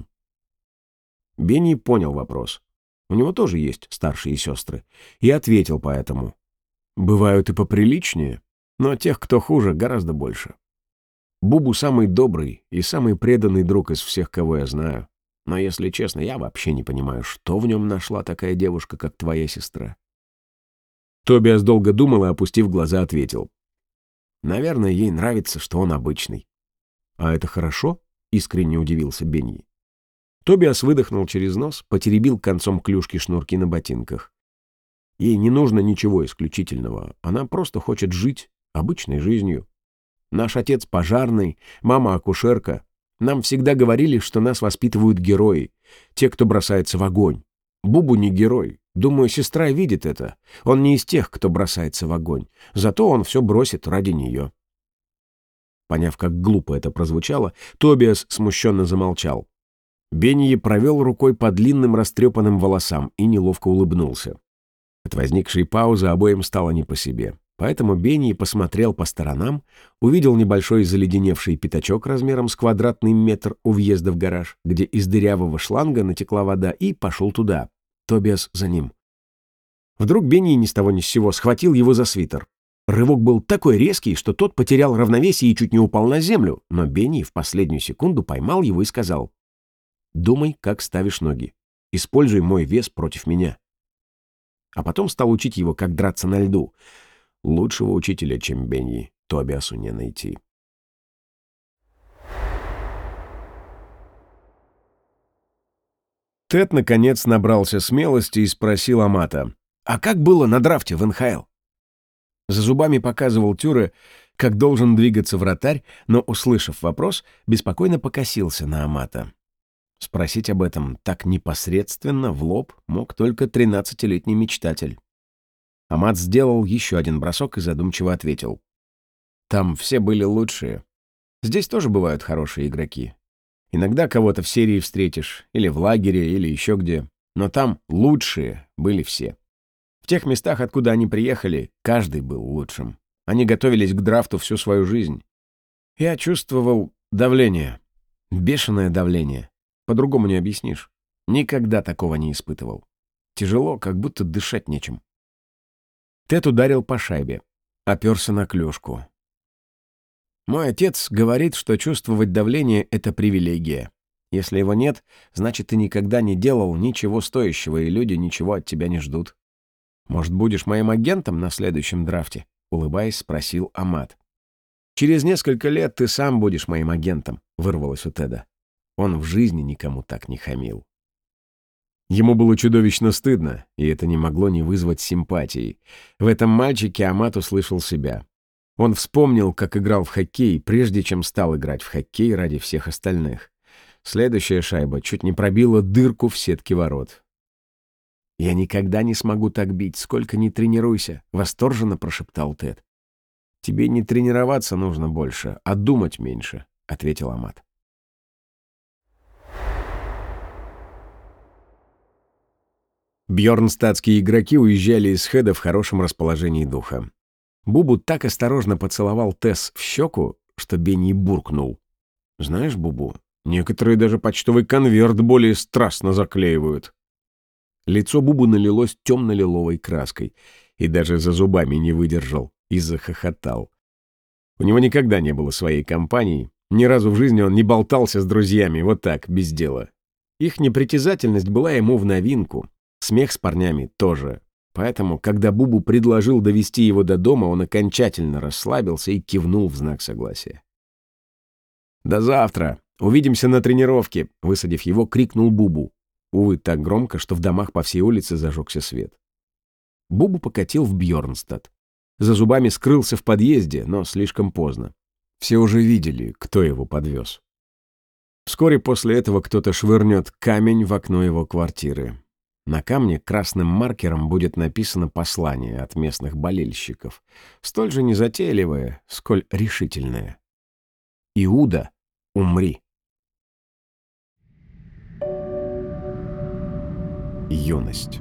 Бенни понял вопрос. У него тоже есть старшие сестры. И ответил поэтому. «Бывают и поприличнее, но тех, кто хуже, гораздо больше. Бубу самый добрый и самый преданный друг из всех, кого я знаю. Но, если честно, я вообще не понимаю, что в нем нашла такая девушка, как твоя сестра». Тобиас долго думал и, опустив глаза, ответил. «Наверное, ей нравится, что он обычный». «А это хорошо?» — искренне удивился Бенни. Тобиас выдохнул через нос, потеребил концом клюшки шнурки на ботинках. Ей не нужно ничего исключительного. Она просто хочет жить обычной жизнью. Наш отец пожарный, мама акушерка. Нам всегда говорили, что нас воспитывают герои, те, кто бросается в огонь. Бубу не герой. Думаю, сестра видит это. Он не из тех, кто бросается в огонь. Зато он все бросит ради нее». Поняв, как глупо это прозвучало, Тобиас смущенно замолчал. Бенни провел рукой по длинным растрепанным волосам и неловко улыбнулся. От возникшей паузы обоим стало не по себе. Поэтому Бенни посмотрел по сторонам, увидел небольшой заледеневший пятачок размером с квадратный метр у въезда в гараж, где из дырявого шланга натекла вода, и пошел туда. Тобиас за ним. Вдруг Бенни ни с того ни с сего схватил его за свитер. Рывок был такой резкий, что тот потерял равновесие и чуть не упал на землю, но Бенни в последнюю секунду поймал его и сказал: «Думай, как ставишь ноги. Используй мой вес против меня». А потом стал учить его, как драться на льду. Лучшего учителя, чем Бенни, Тобиасу не найти. Тед, наконец, набрался смелости и спросил Амата: «А как было на драфте в НХЛ?» За зубами показывал Тюре, как должен двигаться вратарь, но, услышав вопрос, беспокойно покосился на Амата. Спросить об этом так непосредственно, в лоб, мог только 13-летний мечтатель. Амат сделал еще один бросок и задумчиво ответил: «Там все были лучшие. Здесь тоже бывают хорошие игроки. Иногда кого-то в серии встретишь, или в лагере, или еще где. Но там лучшие были все. В тех местах, откуда они приехали, каждый был лучшим. Они готовились к драфту всю свою жизнь. Я чувствовал давление. Бешеное давление. По-другому не объяснишь. Никогда такого не испытывал. Тяжело, как будто дышать нечем». Тед ударил по шайбе. Оперся на клюшку. «Мой отец говорит, что чувствовать давление — это привилегия. Если его нет, значит, ты никогда не делал ничего стоящего, и люди ничего от тебя не ждут. Может, будешь моим агентом на следующем драфте?» — улыбаясь, спросил Амат. «Через несколько лет ты сам будешь моим агентом», — вырвалось у Теда. Он в жизни никому так не хамил. Ему было чудовищно стыдно, и это не могло не вызвать симпатии. В этом мальчике Амат услышал себя. Он вспомнил, как играл в хоккей, прежде чем стал играть в хоккей ради всех остальных. Следующая шайба чуть не пробила дырку в сетке ворот. «Я никогда не смогу так бить, сколько ни тренируйся», — восторженно прошептал Тед. «Тебе не тренироваться нужно больше, а думать меньше», — ответил Амат. Бьорнстадтские игроки уезжали из Хеда в хорошем расположении духа. Бубу так осторожно поцеловал Тесс в щеку, что Бенни буркнул: «Знаешь, Бубу, некоторые даже почтовый конверт более страстно заклеивают». Лицо Бубу налилось темно-лиловой краской, и даже за зубами не выдержал и захохотал. У него никогда не было своей компании, ни разу в жизни он не болтался с друзьями, вот так, без дела. Их непритязательность была ему в новинку. Смех с парнями тоже. поэтому, когда Бубу предложил довести его до дома, он окончательно расслабился и кивнул в знак согласия. «До завтра! Увидимся на тренировке!» Высадив его, крикнул Бубу. Увы, так громко, что в домах по всей улице зажегся свет. Бубу покатил в Бьорнстад. За зубами скрылся в подъезде, но слишком поздно. Все уже видели, кто его подвез. Вскоре после этого кто-то швырнет камень в окно его квартиры. На камне красным маркером будет написано послание от местных болельщиков, столь же незатейливое, сколь решительное. «Иуда, умри!» Юность.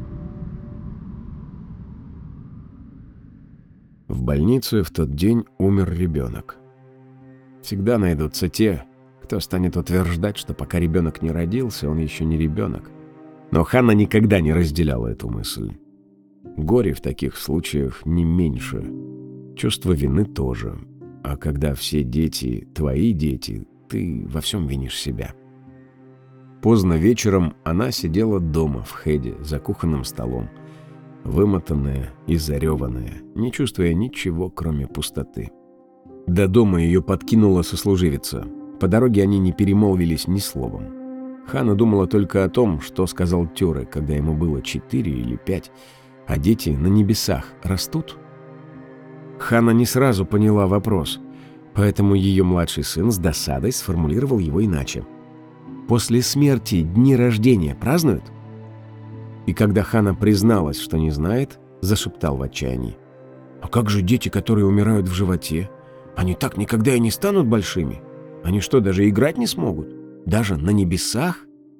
В больнице в тот день умер ребенок. Всегда найдутся те, кто станет утверждать, что пока ребенок не родился, он еще не ребенок. Но Ханна никогда не разделяла эту мысль. Горе в таких случаях не меньше. Чувство вины тоже. А когда все дети твои дети, ты во всем винишь себя. Поздно вечером она сидела дома в Хеде за кухонным столом, вымотанная и зареванная, не чувствуя ничего, кроме пустоты. До дома ее подкинула сослуживица. По дороге они не перемолвились ни словом. Ханна думала только о том, что сказал Тёре, когда ему было 4 или 5, а дети на небесах растут. Ханна не сразу поняла вопрос, поэтому ее младший сын с досадой сформулировал его иначе. «После смерти дни рождения празднуют?» И когда Ханна призналась, что не знает, зашептал в отчаянии: «А как же дети, которые умирают в животе? Они так никогда и не станут большими? Они что, даже играть не смогут? Даже на небесах?»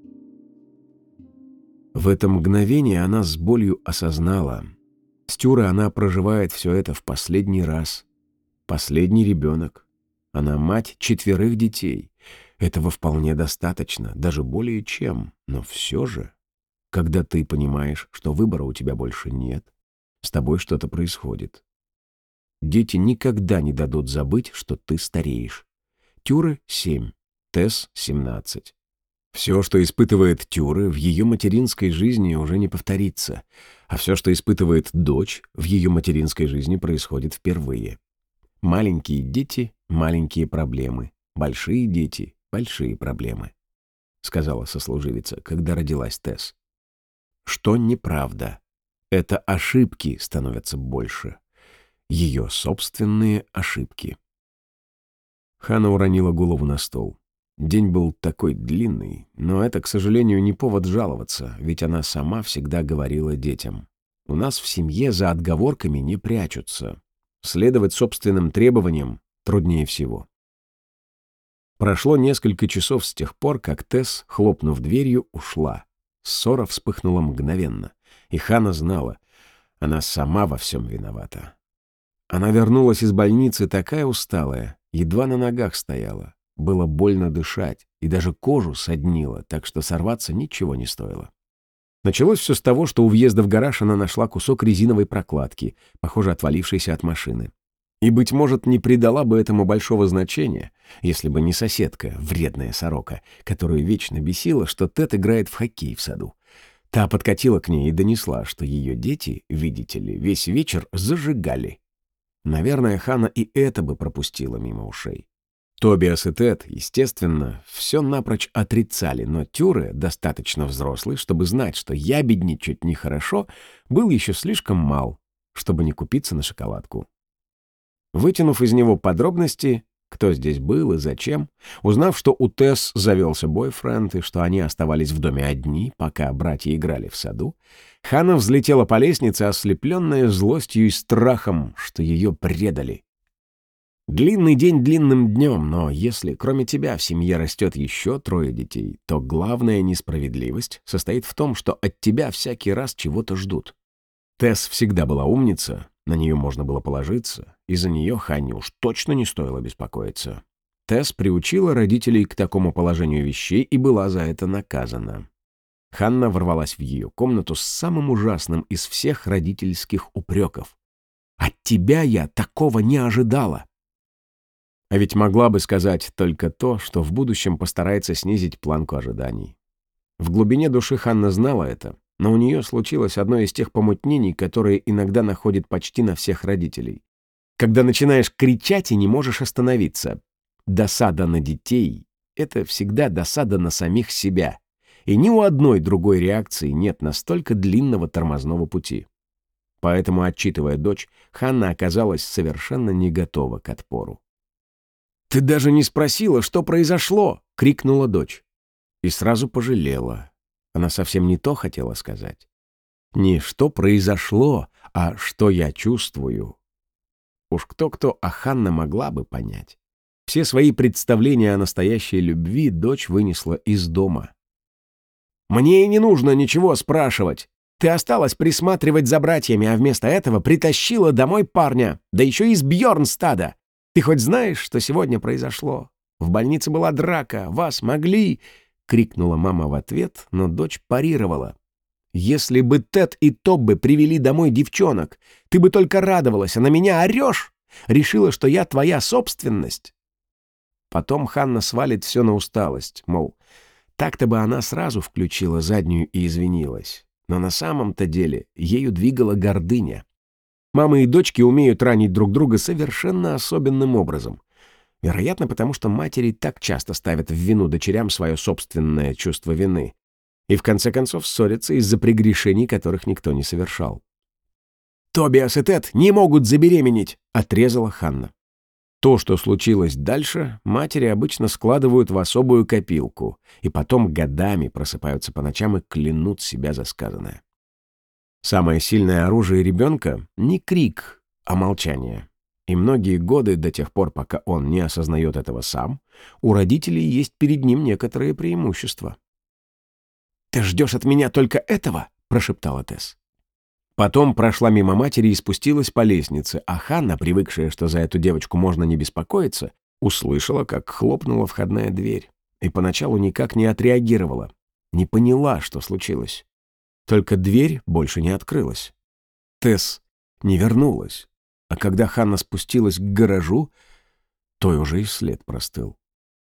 В это мгновение она с болью осознала: с Тюрой она проживает все это в последний раз. Последний ребенок. Она мать 4 детей. Этого вполне достаточно, даже более чем. Но все же, когда ты понимаешь, что выбора у тебя больше нет, с тобой что-то происходит. Дети никогда не дадут забыть, что ты стареешь. Тюре 7, Тесс 17. Все, что испытывает Тюре, в ее материнской жизни уже не повторится, а все, что испытывает дочь, в ее материнской жизни происходит впервые. Маленькие дети — маленькие проблемы, большие дети — большие проблемы, сказала сослуживица, когда родилась Тесс. Что неправда. Это ошибки становятся больше. Ее собственные ошибки. Ханна уронила голову на стол. День был такой длинный, но это, к сожалению, не повод жаловаться, ведь она сама всегда говорила детям: «У нас в семье за отговорками не прячутся. Следовать собственным требованиям труднее всего». Прошло несколько часов с тех пор, как Тесс, хлопнув дверью, ушла. Ссора вспыхнула мгновенно, и Ханна знала, она сама во всем виновата. Она вернулась из больницы такая усталая, едва на ногах стояла. Было больно дышать, и даже кожу соднило, так что сорваться ничего не стоило. Началось все с того, что у въезда в гараж она нашла кусок резиновой прокладки, похоже, отвалившийся от машины. И, быть может, не придала бы этому большого значения, если бы не соседка, вредная сорока, которую вечно бесила, что Тед играет в хоккей в саду. Та подкатила к ней и донесла, что ее дети, видите ли, весь вечер зажигали. Наверное, Ханна и это бы пропустила мимо ушей. Тобиас и Тед, естественно, все напрочь отрицали, но Тюре, достаточно взрослый, чтобы знать, что ябедничать нехорошо, был еще слишком мал, чтобы не купиться на шоколадку. Вытянув из него подробности, кто здесь был и зачем, узнав, что у Тесс завелся бойфренд и что они оставались в доме одни, пока братья играли в саду, Ханна взлетела по лестнице, ослепленная злостью и страхом, что ее предали. Длинный день длинным днем, но если кроме тебя в семье растет еще 3 детей, то главная несправедливость состоит в том, что от тебя всякий раз чего-то ждут. Тесс всегда была умница, на нее можно было положиться, и за нее Ханне уж точно не стоило беспокоиться. Тесс приучила родителей к такому положению вещей и была за это наказана. Ханна ворвалась в ее комнату с самым ужасным из всех родительских упреков. «От тебя я такого не ожидала!» А ведь могла бы сказать только то, что в будущем постарается снизить планку ожиданий. В глубине души Ханна знала это, но у нее случилось одно из тех помутнений, которые иногда находят почти на всех родителей. Когда начинаешь кричать и не можешь остановиться. Досада на детей — это всегда досада на самих себя. И ни у одной другой реакции нет настолько длинного тормозного пути. Поэтому, отчитывая дочь, Ханна оказалась совершенно не готова к отпору. «Ты даже не спросила, что произошло!» — крикнула дочь. И сразу пожалела. Она совсем не то хотела сказать. Не что произошло, а что я чувствую. Уж кто-кто, а Ханна могла бы понять. Все свои представления о настоящей любви дочь вынесла из дома. «Мне и не нужно ничего спрашивать. Ты осталась присматривать за братьями, а вместо этого притащила домой парня, да еще из Бьорнстада. Ты хоть знаешь, что сегодня произошло? В больнице была драка, вас могли...» — крикнула мама в ответ, но дочь парировала. «Если бы Тед и Тоббе привели домой девчонок, ты бы только радовалась, а на меня орешь? Решила, что я твоя собственность?» Потом Ханна свалит все на усталость, мол, так-то бы она сразу включила заднюю и извинилась. Но на самом-то деле ею двигала гордыня. Мамы и дочки умеют ранить друг друга совершенно особенным образом. Вероятно, потому что матери так часто ставят в вину дочерям свое собственное чувство вины. И в конце концов ссорятся из-за прегрешений, которых никто не совершал. «Тобиас и Тед не могут забеременеть!» — отрезала Ханна. То, что случилось дальше, матери обычно складывают в особую копилку и потом годами просыпаются по ночам и клянут себя за сказанное. Самое сильное оружие ребенка — не крик, а молчание. И многие годы, до тех пор, пока он не осознает этого сам, у родителей есть перед ним некоторые преимущества. «Ты ждешь от меня только этого?» — прошептала Тесс. Потом прошла мимо матери и спустилась по лестнице, а Ханна, привыкшая, что за эту девочку можно не беспокоиться, услышала, как хлопнула входная дверь, и поначалу никак не отреагировала, не поняла, что случилось. Только дверь больше не открылась. Тесс не вернулась, а когда Ханна спустилась к гаражу, той уже и след простыл.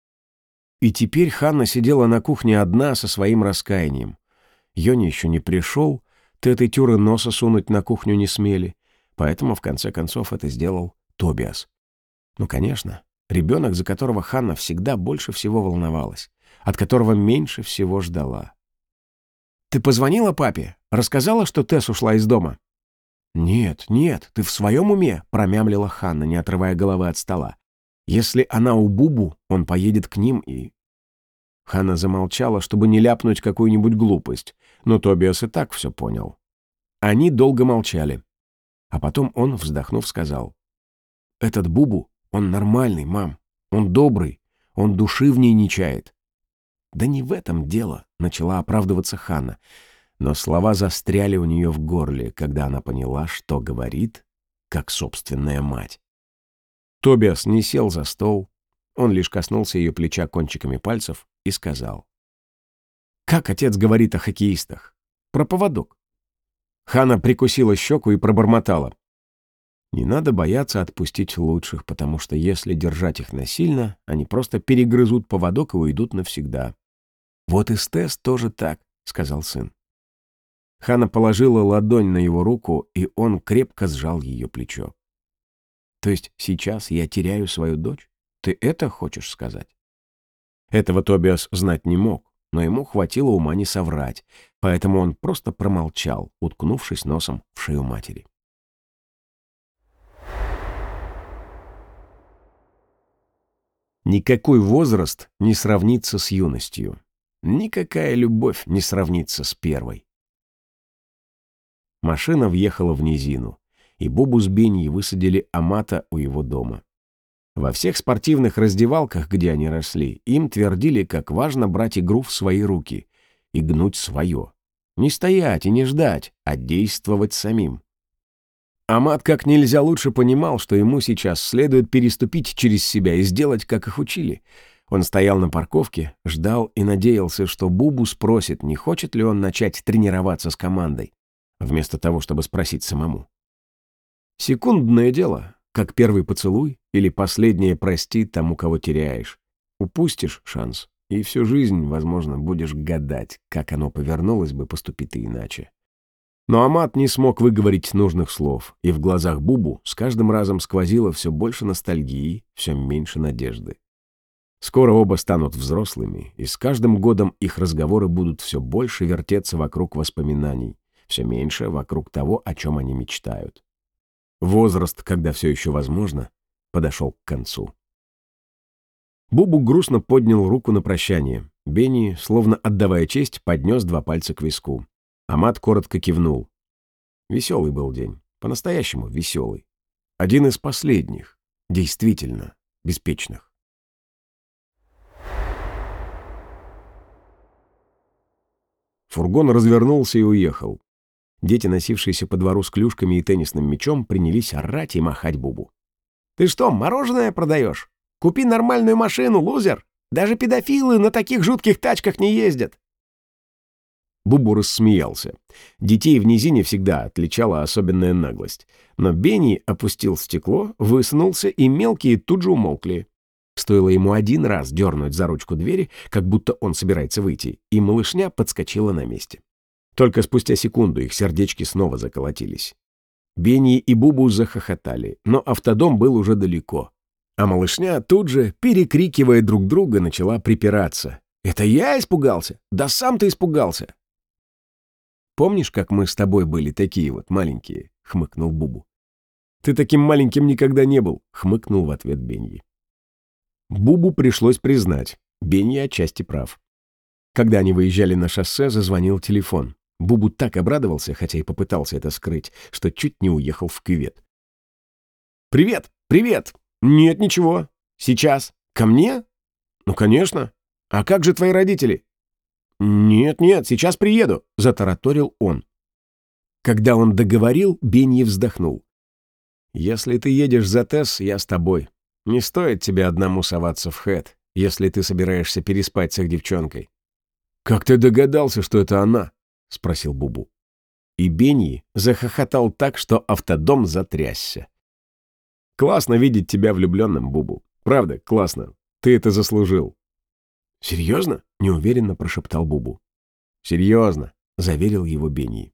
И теперь Ханна сидела на кухне одна со своим раскаянием. Йони еще не пришел, Тед и Тюры носа сунуть на кухню не смели, поэтому, в конце концов, это сделал Тобиас. Ну, конечно, ребенок, за которого Ханна всегда больше всего волновалась, от которого меньше всего ждала. «Ты позвонила папе? Рассказала, что Тесс ушла из дома?» «Нет, нет, ты в своем уме?» — промямлила Ханна, не отрывая головы от стола. «Если она у Бубу, он поедет к ним и...» Ханна замолчала, чтобы не ляпнуть какую-нибудь глупость, но Тобиас и так все понял. Они долго молчали. А потом он, вздохнув, сказал: «Этот Бубу, он нормальный, мам. Он добрый, он души в ней не чает». «Да не в этом дело», — начала оправдываться Ханна, но слова застряли у нее в горле, когда она поняла, что говорит, как собственная мать. Тобиас не сел за стол, он лишь коснулся ее плеча кончиками пальцев и сказал: «Как отец говорит о хоккеистах? Про поводок». Ханна прикусила щеку и пробормотала: «Не надо бояться отпустить лучших, потому что если держать их насильно, они просто перегрызут поводок и уйдут навсегда». «Вот и с Тесс тоже так», — сказал сын. Ханна положила ладонь на его руку, и он крепко сжал ее плечо. «То есть сейчас я теряю свою дочь? Ты это хочешь сказать?» Этого Тобиас знать не мог, но ему хватило ума не соврать, поэтому он просто промолчал, уткнувшись носом в шею матери. Никакой возраст не сравнится с юностью. Никакая любовь не сравнится с первой. Машина въехала в низину, и Бубу с Беньей высадили Амата у его дома. Во всех спортивных раздевалках, где они росли, им твердили, как важно брать игру в свои руки и гнуть свое. Не стоять и не ждать, а действовать самим. Амат как нельзя лучше понимал, что ему сейчас следует переступить через себя и сделать, как их учили. Он стоял на парковке, ждал и надеялся, что Бубу спросит, не хочет ли он начать тренироваться с командой, вместо того, чтобы спросить самому. Секундное дело, как первый поцелуй или последнее «прости» тому, кого теряешь. Упустишь шанс, И всю жизнь, возможно, будешь гадать, как оно повернулось бы, поступи ты иначе. Но Амат не смог выговорить нужных слов, и в глазах Бубу с каждым разом сквозило все больше ностальгии, все меньше надежды. Скоро оба станут взрослыми, и с каждым годом их разговоры будут все больше вертеться вокруг воспоминаний, все меньше вокруг того, о чем они мечтают. Возраст, когда все еще возможно, подошел к концу. Бубу грустно поднял руку на прощание. Бенни, словно отдавая честь, поднес 2 пальца к виску. Амат коротко кивнул. Веселый был день, по-настоящему веселый. Один из последних, действительно беспечных. Фургон развернулся и уехал. Дети, носившиеся по двору с клюшками и теннисным мячом, принялись орать и махать Бубу. «Ты что, мороженое продаешь? Купи нормальную машину, лузер! Даже педофилы на таких жутких тачках не ездят!» Бубу рассмеялся. Детей в низине всегда отличала особенная наглость. Но Бенни опустил стекло, высунулся, и мелкие тут же умолкли. Стоило ему один раз дернуть за ручку двери, как будто он собирается выйти, и малышня подскочила на месте. Только спустя секунду их сердечки снова заколотились. Бенни и Бубу захохотали, но автодом был уже далеко. А малышня тут же, перекрикивая друг друга, начала припираться. «Это я испугался? Да сам ты испугался!» «Помнишь, как мы с тобой были такие вот маленькие?» — хмыкнул Бубу. «Ты таким маленьким никогда не был», — хмыкнул в ответ Бенни. Бубу пришлось признать, Бенни отчасти прав. Когда они выезжали на шоссе, зазвонил телефон. Бубу так обрадовался, хотя и попытался это скрыть, что чуть не уехал в кювет. «Привет! Привет! Нет, ничего. Сейчас. Ко мне? Ну, конечно. А как же твои родители?» «Нет, сейчас приеду», — затараторил он. Когда он договорил, Бенни вздохнул. «Если ты едешь за Тесс, я с тобой. Не стоит тебе одному соваться в Хэт, если ты собираешься переспать с их девчонкой». «Как ты догадался, что это она?» — спросил Бубу. И Бенни захохотал так, что автодом затрясся. «Классно видеть тебя влюбленным, Бубу. Правда, классно. Ты это заслужил». «Серьезно?» — неуверенно прошептал Бубу. «Серьезно», — заверил его Бенни.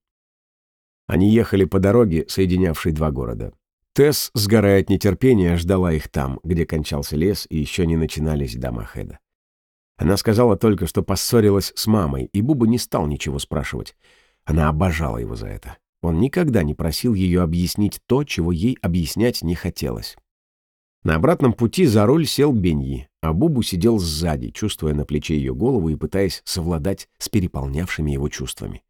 Они ехали по дороге, соединявшей 2 города. Тесс, сгорая от нетерпения, ждала их там, где кончался лес и еще не начинались дома Хэда. Она сказала только, что поссорилась с мамой, и Буба не стал ничего спрашивать. Она обожала его за это. Он никогда не просил ее объяснить то, чего ей объяснять не хотелось. На обратном пути за руль сел Беньи, а Бубу сидел сзади, чувствуя на плече ее голову и пытаясь совладать с переполнявшими его чувствами.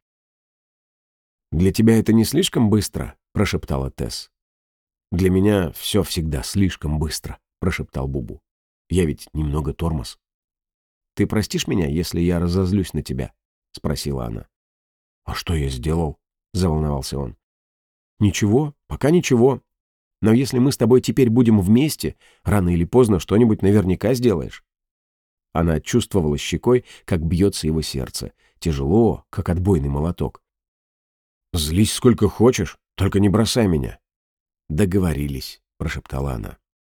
«Для тебя это не слишком быстро?» — прошептала Тесс. «Для меня все всегда слишком быстро», — прошептал Бубу. «Я ведь немного тормоз». «Ты простишь меня, если я разозлюсь на тебя?» — спросила она. «А что я сделал?» — заволновался он. «Ничего, пока ничего. Но если мы с тобой теперь будем вместе, рано или поздно что-нибудь наверняка сделаешь». Она чувствовала щекой, как бьется его сердце. Тяжело, как отбойный молоток. «Злись сколько хочешь, только не бросай меня». «Договорились», — прошептала она.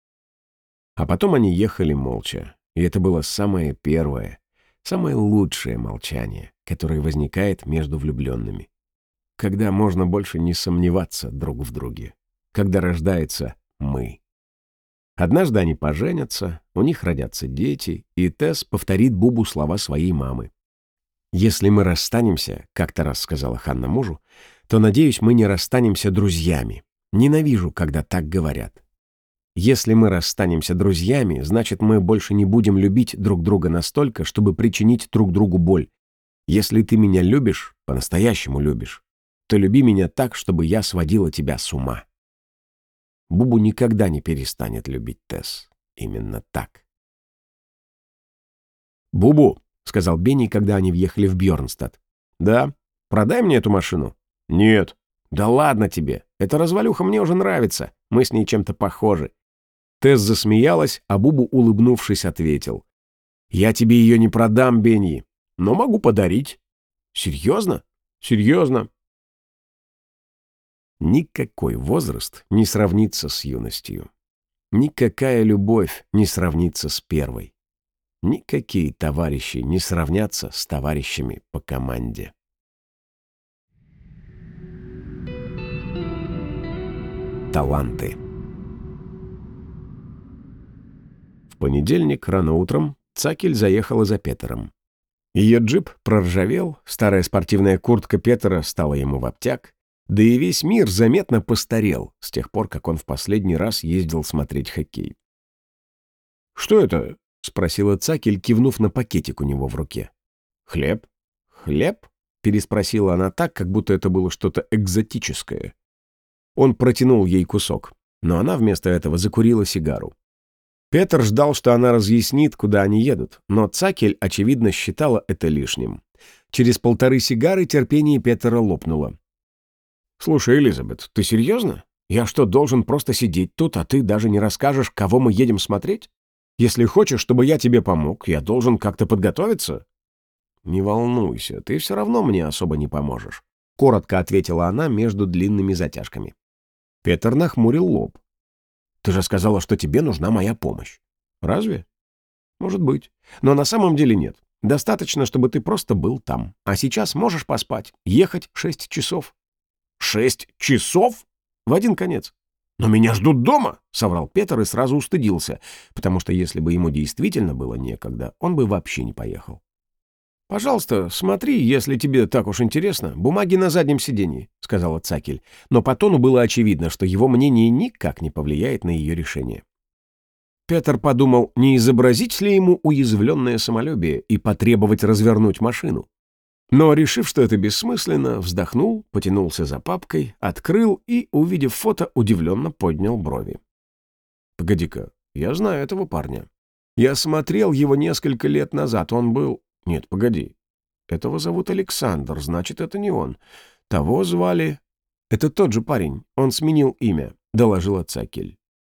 А потом они ехали молча, и это было самое первое, самое лучшее молчание, которое возникает между влюбленными. Когда можно больше не сомневаться друг в друге. Когда рождается «мы». Однажды они поженятся, у них родятся дети, и Тесс повторит Бубу слова своей мамы. «Если мы расстанемся, — как-то раз сказала Ханна мужу, — то, надеюсь, мы не расстанемся друзьями. Ненавижу, когда так говорят. Если мы расстанемся друзьями, значит, мы больше не будем любить друг друга настолько, чтобы причинить друг другу боль. Если ты меня любишь, по-настоящему любишь, то люби меня так, чтобы я сводила тебя с ума». Бубу никогда не перестанет любить Тесс. Именно так. «Бубу», — сказал Бенни, когда они въехали в Бьорнстад. «Да? Продай мне эту машину». «Нет». «Да ладно тебе. Эта развалюха мне уже нравится. Мы с ней чем-то похожи». Тесс засмеялась, а Бубу, улыбнувшись, ответил. «Я тебе ее не продам, Бенни, но могу подарить». «Серьезно?» «Серьезно». Никакой возраст не сравнится с юностью. Никакая любовь не сравнится с первой. Никакие товарищи не сравнятся с товарищами по команде. Таланты. В понедельник рано утром Цакель заехала за Петером. Ее джип проржавел, старая спортивная куртка Петера стала ему в обтяг, да и весь мир заметно постарел с тех пор, как он в последний раз ездил смотреть хоккей. «Что это?» — спросила Цакель, кивнув на пакетик у него в руке. «Хлеб?» «Хлеб?» — переспросила она так, как будто это было что-то экзотическое. Он протянул ей кусок, но она вместо этого закурила сигару. Петер ждал, что она разъяснит, куда они едут, но Цакель, очевидно, считала это лишним. Через 1,5 сигары терпение Петера лопнуло. «Слушай, Элизабет, ты серьезно? Я что, должен просто сидеть тут, а ты даже не расскажешь, кого мы едем смотреть? Если хочешь, чтобы я тебе помог, я должен как-то подготовиться?» «Не волнуйся, ты все равно мне особо не поможешь», — коротко ответила она между длинными затяжками. Петер нахмурил лоб. «Ты же сказала, что тебе нужна моя помощь. Разве? Может быть. Но на самом деле нет. Достаточно, чтобы ты просто был там. А сейчас можешь поспать. Ехать 6 часов». 6 часов? В один конец. «Но меня ждут дома», — соврал Петер и сразу устыдился, потому что если бы ему действительно было некогда, он бы вообще не поехал. «Пожалуйста, смотри, если тебе так уж интересно. Бумаги на заднем сиденье», — сказала Цакель, но по тону было очевидно, что его мнение никак не повлияет на ее решение. Петер подумал, не изобразить ли ему уязвленное самолюбие и потребовать развернуть машину. Но, решив, что это бессмысленно, вздохнул, потянулся за папкой, открыл и, увидев фото, удивленно поднял брови. «Погоди-ка, я знаю этого парня. Я смотрел его несколько лет назад, он был... Нет, погоди. Этого зовут Александр, значит, это не он. Того звали... Это тот же парень, он сменил имя», — доложила Цакель.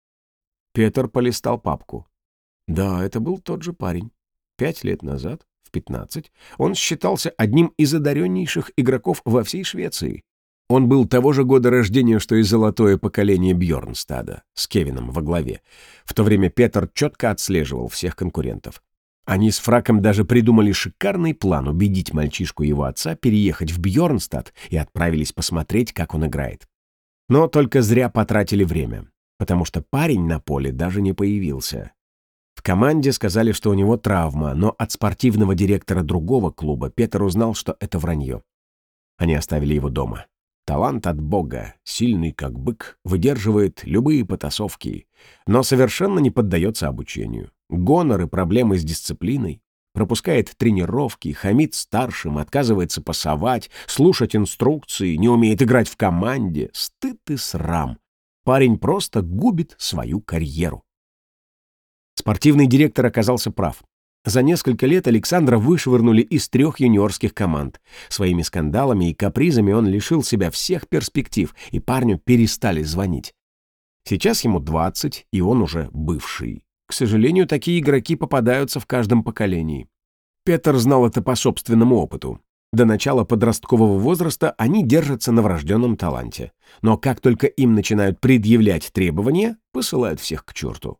Петер полистал папку. Да, это был тот же парень. 5 лет назад, в 15, он считался одним из одареннейших игроков во всей Швеции. Он был того же года рождения, что и золотое поколение Бьорнстада, с Кевином во главе. В то время Петер четко отслеживал всех конкурентов. Они с Фраком даже придумали шикарный план убедить мальчишку его отца переехать в Бьорнстад и отправились посмотреть, как он играет. Но только зря потратили время, потому что парень на поле даже не появился. В команде сказали, что у него травма, но от спортивного директора другого клуба Петер узнал, что это вранье. Они оставили его дома. Талант от Бога, сильный как бык, выдерживает любые потасовки, но совершенно не поддается обучению. Гонор и проблемы с дисциплиной, пропускает тренировки, хамит старшим, отказывается пасовать, слушать инструкции, не умеет играть в команде. Стыд и срам. Парень просто губит свою карьеру. Спортивный директор оказался прав. За несколько лет Александра вышвырнули из 3 юниорских команд. Своими скандалами и капризами он лишил себя всех перспектив, и парню перестали звонить. Сейчас ему 20, и он уже бывший. К сожалению, такие игроки попадаются в каждом поколении. Петер знал это по собственному опыту. До начала подросткового возраста они держатся на врожденном таланте. Но как только им начинают предъявлять требования, посылают всех к черту.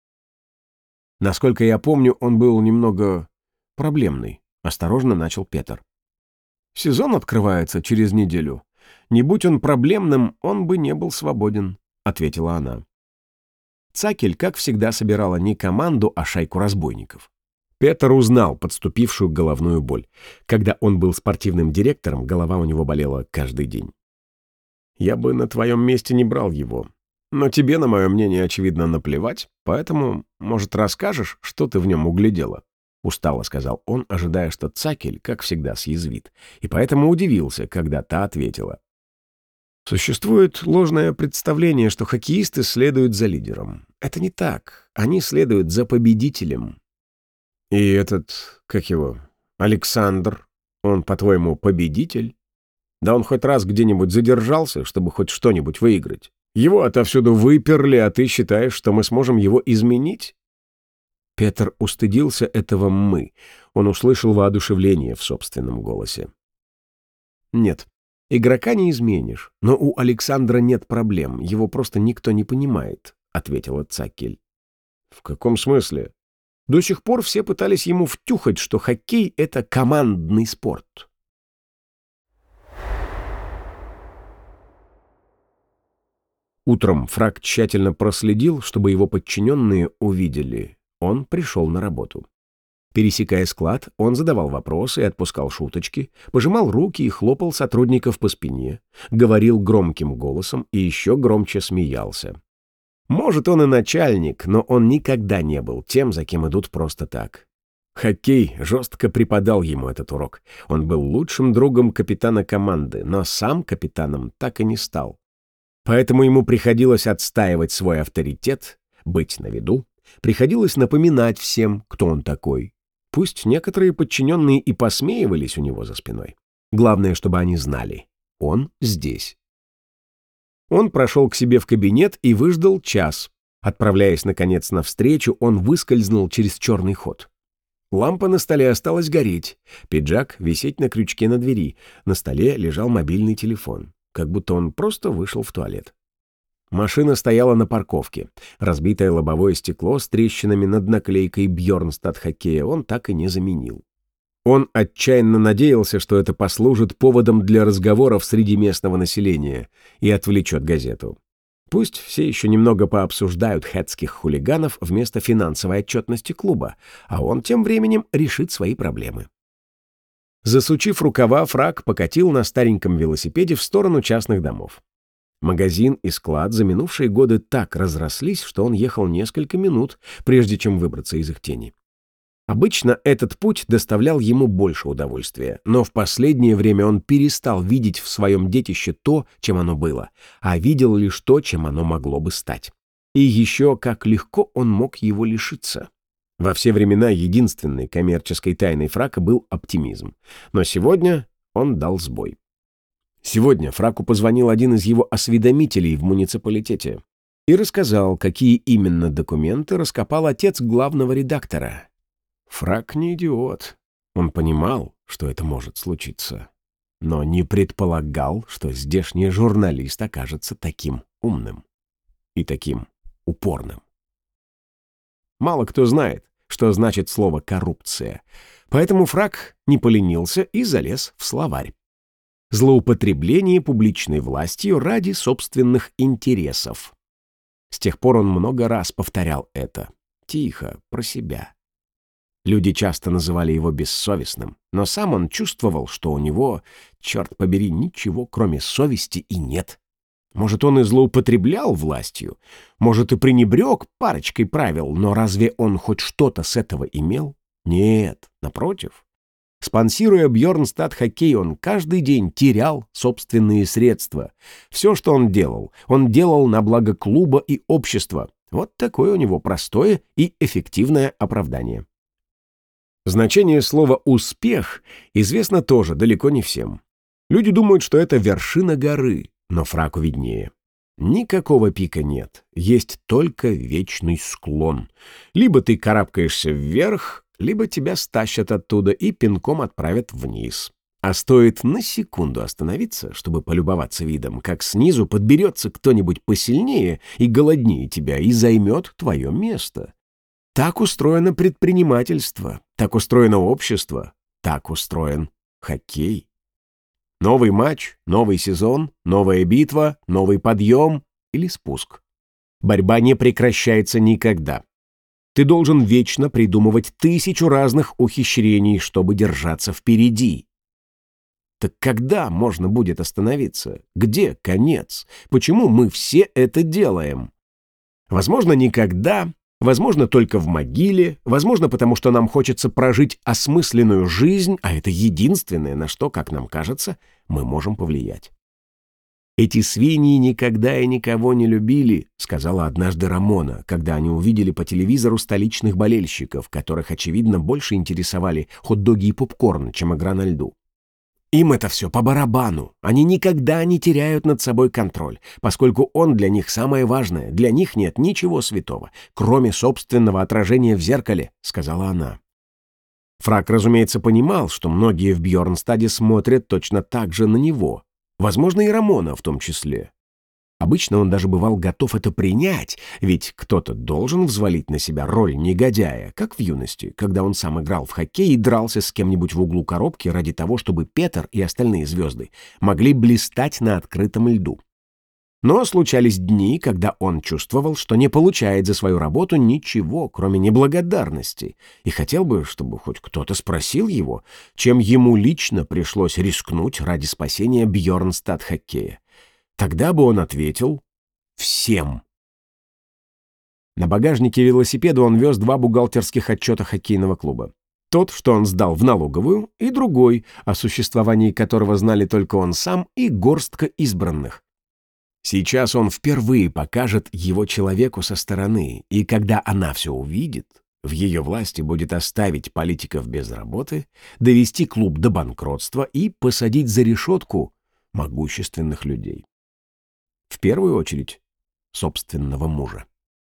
Насколько я помню, он был немного проблемный, осторожно начал Петер. Сезон открывается через неделю. Не будь он проблемным, он бы не был свободен, ответила она. Цакель, как всегда, собирала не команду, а шайку разбойников. Петер узнал подступившую головную боль. Когда он был спортивным директором, голова у него болела каждый день. «Я бы на твоем месте не брал его. Но тебе, на мое мнение, очевидно, наплевать, поэтому, может, расскажешь, что ты в нем углядела?» Устало сказал он, ожидая, что Цакель, как всегда, съязвит, и поэтому удивился, когда та ответила. Существует ложное представление, что хоккеисты следуют за лидером. Это не так. Они следуют за победителем. И этот, как его, Александр, он, по-твоему, победитель? Да он хоть раз где-нибудь задержался, чтобы хоть что-нибудь выиграть. Его отовсюду выперли, а ты считаешь, что мы сможем его изменить? Петер устыдился этого «мы». Он услышал воодушевление в собственном голосе. Нет. «Игрока не изменишь, но у Александра нет проблем, его просто никто не понимает», — ответила Цакель. «В каком смысле?» До сих пор все пытались ему втюхать, что хоккей — это командный спорт. Утром Фрак тщательно проследил, чтобы его подчиненные увидели. Он пришел на работу. Пересекая склад, он задавал вопросы и отпускал шуточки, пожимал руки и хлопал сотрудников по спине, говорил громким голосом и еще громче смеялся. Может, он и начальник, но он никогда не был тем, за кем идут просто так. Хоккей жестко преподал ему этот урок. Он был лучшим другом капитана команды, но сам капитаном так и не стал. Поэтому ему приходилось отстаивать свой авторитет, быть на виду, приходилось напоминать всем, кто он такой. Пусть некоторые подчиненные и посмеивались у него за спиной. Главное, чтобы они знали — он здесь. Он прошел к себе в кабинет и выждал час. Отправляясь, наконец, навстречу, он выскользнул через черный ход. Лампа на столе осталась гореть, пиджак висеть на крючке на двери, на столе лежал мобильный телефон, как будто он просто вышел в туалет. Машина стояла на парковке. Разбитое лобовое стекло с трещинами над наклейкой «Бьернстад хоккея» он так и не заменил. Он отчаянно надеялся, что это послужит поводом для разговоров среди местного населения и отвлечет газету. Пусть все еще немного пообсуждают хэтских хулиганов вместо финансовой отчетности клуба, а он тем временем решит свои проблемы. Засучив рукава, Фрак покатил на стареньком велосипеде в сторону частных домов. Магазин и склад за минувшие годы так разрослись, что он ехал несколько минут, прежде чем выбраться из их тени. Обычно этот путь доставлял ему больше удовольствия, но в последнее время он перестал видеть в своем детище то, чем оно было, а видел лишь то, чем оно могло бы стать. И еще как легко он мог его лишиться. Во все времена единственной коммерческой тайной Фрака был оптимизм, но сегодня он дал сбой. Сегодня Фраку позвонил один из его осведомителей в муниципалитете и рассказал, какие именно документы раскопал отец главного редактора. Фрак не идиот. Он понимал, что это может случиться, но не предполагал, что здешний журналист окажется таким умным и таким упорным. Мало кто знает, что значит слово «коррупция», поэтому Фрак не поленился и залез в словарь. Злоупотребление публичной властью ради собственных интересов. С тех пор он много раз повторял это, тихо, про себя. Люди часто называли его бессовестным, но сам он чувствовал, что у него, черт побери, ничего кроме совести и нет. Может, он и злоупотреблял властью, может, и пренебрег парочкой правил, но разве он хоть что-то с этого имел? Нет, напротив. Спонсируя Бьернстад хоккей, он каждый день терял собственные средства. Все, что он делал на благо клуба и общества. Вот такое у него простое и эффективное оправдание. Значение слова «успех» известно тоже далеко не всем. Люди думают, что это вершина горы, но Фраку виднее. Никакого пика нет, есть только вечный склон. Либо ты карабкаешься вверх, либо тебя стащат оттуда и пинком отправят вниз. А стоит на секунду остановиться, чтобы полюбоваться видом, как снизу подберется кто-нибудь посильнее и голоднее тебя и займет твое место. Так устроено предпринимательство, так устроено общество, так устроен хоккей. Новый матч, новый сезон, новая битва, новый подъем или спуск. Борьба не прекращается никогда. Ты должен вечно придумывать 1000 разных ухищрений, чтобы держаться впереди. Так когда можно будет остановиться? Где конец? Почему мы все это делаем? Возможно, никогда. Возможно, только в могиле, возможно, потому что нам хочется прожить осмысленную жизнь, а это единственное, на что, как нам кажется, мы можем повлиять. «Эти свиньи никогда и никого не любили», — сказала однажды Рамона, когда они увидели по телевизору столичных болельщиков, которых, очевидно, больше интересовали хот-доги и попкорн, чем игра на льду. Им это все по барабану. Они никогда не теряют над собой контроль, поскольку он для них самое важное. Для них нет ничего святого, кроме собственного отражения в зеркале, сказала она. Фрак, разумеется, понимал, что многие в Бьернстаде смотрят точно так же на него. Возможно, и Рамона в том числе. Обычно он даже бывал готов это принять, ведь кто-то должен взвалить на себя роль негодяя, как в юности, когда он сам играл в хоккей и дрался с кем-нибудь в углу коробки ради того, чтобы Петр и остальные звезды могли блистать на открытом льду. Но случались дни, когда он чувствовал, что не получает за свою работу ничего, кроме неблагодарности, и хотел бы, чтобы хоть кто-то спросил его, чем ему лично пришлось рискнуть ради спасения Бьернстад-хоккея. Тогда бы он ответил «всем». На багажнике велосипеда он вез 2 бухгалтерских отчета хоккейного клуба. Тот, что он сдал в налоговую, и другой, о существовании которого знали только он сам и горстка избранных. Сейчас он впервые покажет его человеку со стороны, и когда она все увидит, в ее власти будет оставить политиков без работы, довести клуб до банкротства и посадить за решетку могущественных людей. В первую очередь, собственного мужа.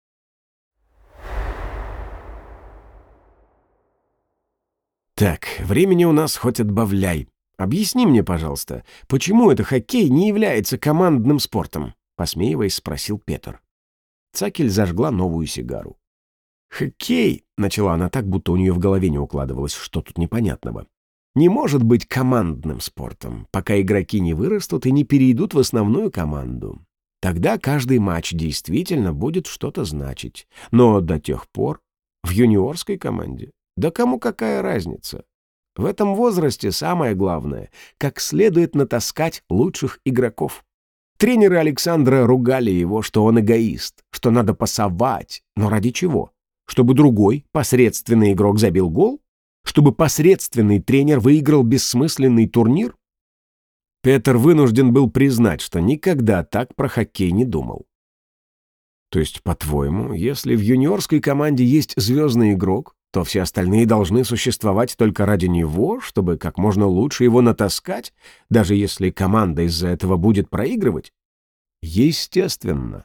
Так, времени у нас хоть отбавляй. Объясни мне, пожалуйста, почему это хоккей не является командным спортом? Посмеиваясь, спросил Петр. Цакель зажгла новую сигару. Хоккей, начала она так, будто у нее в голове не укладывалось, что тут непонятного, не может быть командным спортом, пока игроки не вырастут и не перейдут в основную команду. Тогда каждый матч действительно будет что-то значить. Но до тех пор в юниорской команде, да кому какая разница? В этом возрасте самое главное — как следует натаскать лучших игроков. Тренеры Александра ругали его, что он эгоист, что надо пасовать. Но ради чего? Чтобы другой, посредственный игрок забил гол? Чтобы посредственный тренер выиграл бессмысленный турнир? Петр вынужден был признать, что никогда так про хоккей не думал. То есть, по-твоему, если в юниорской команде есть звездный игрок, то все остальные должны существовать только ради него, чтобы как можно лучше его натаскать, даже если команда из-за этого будет проигрывать? Естественно.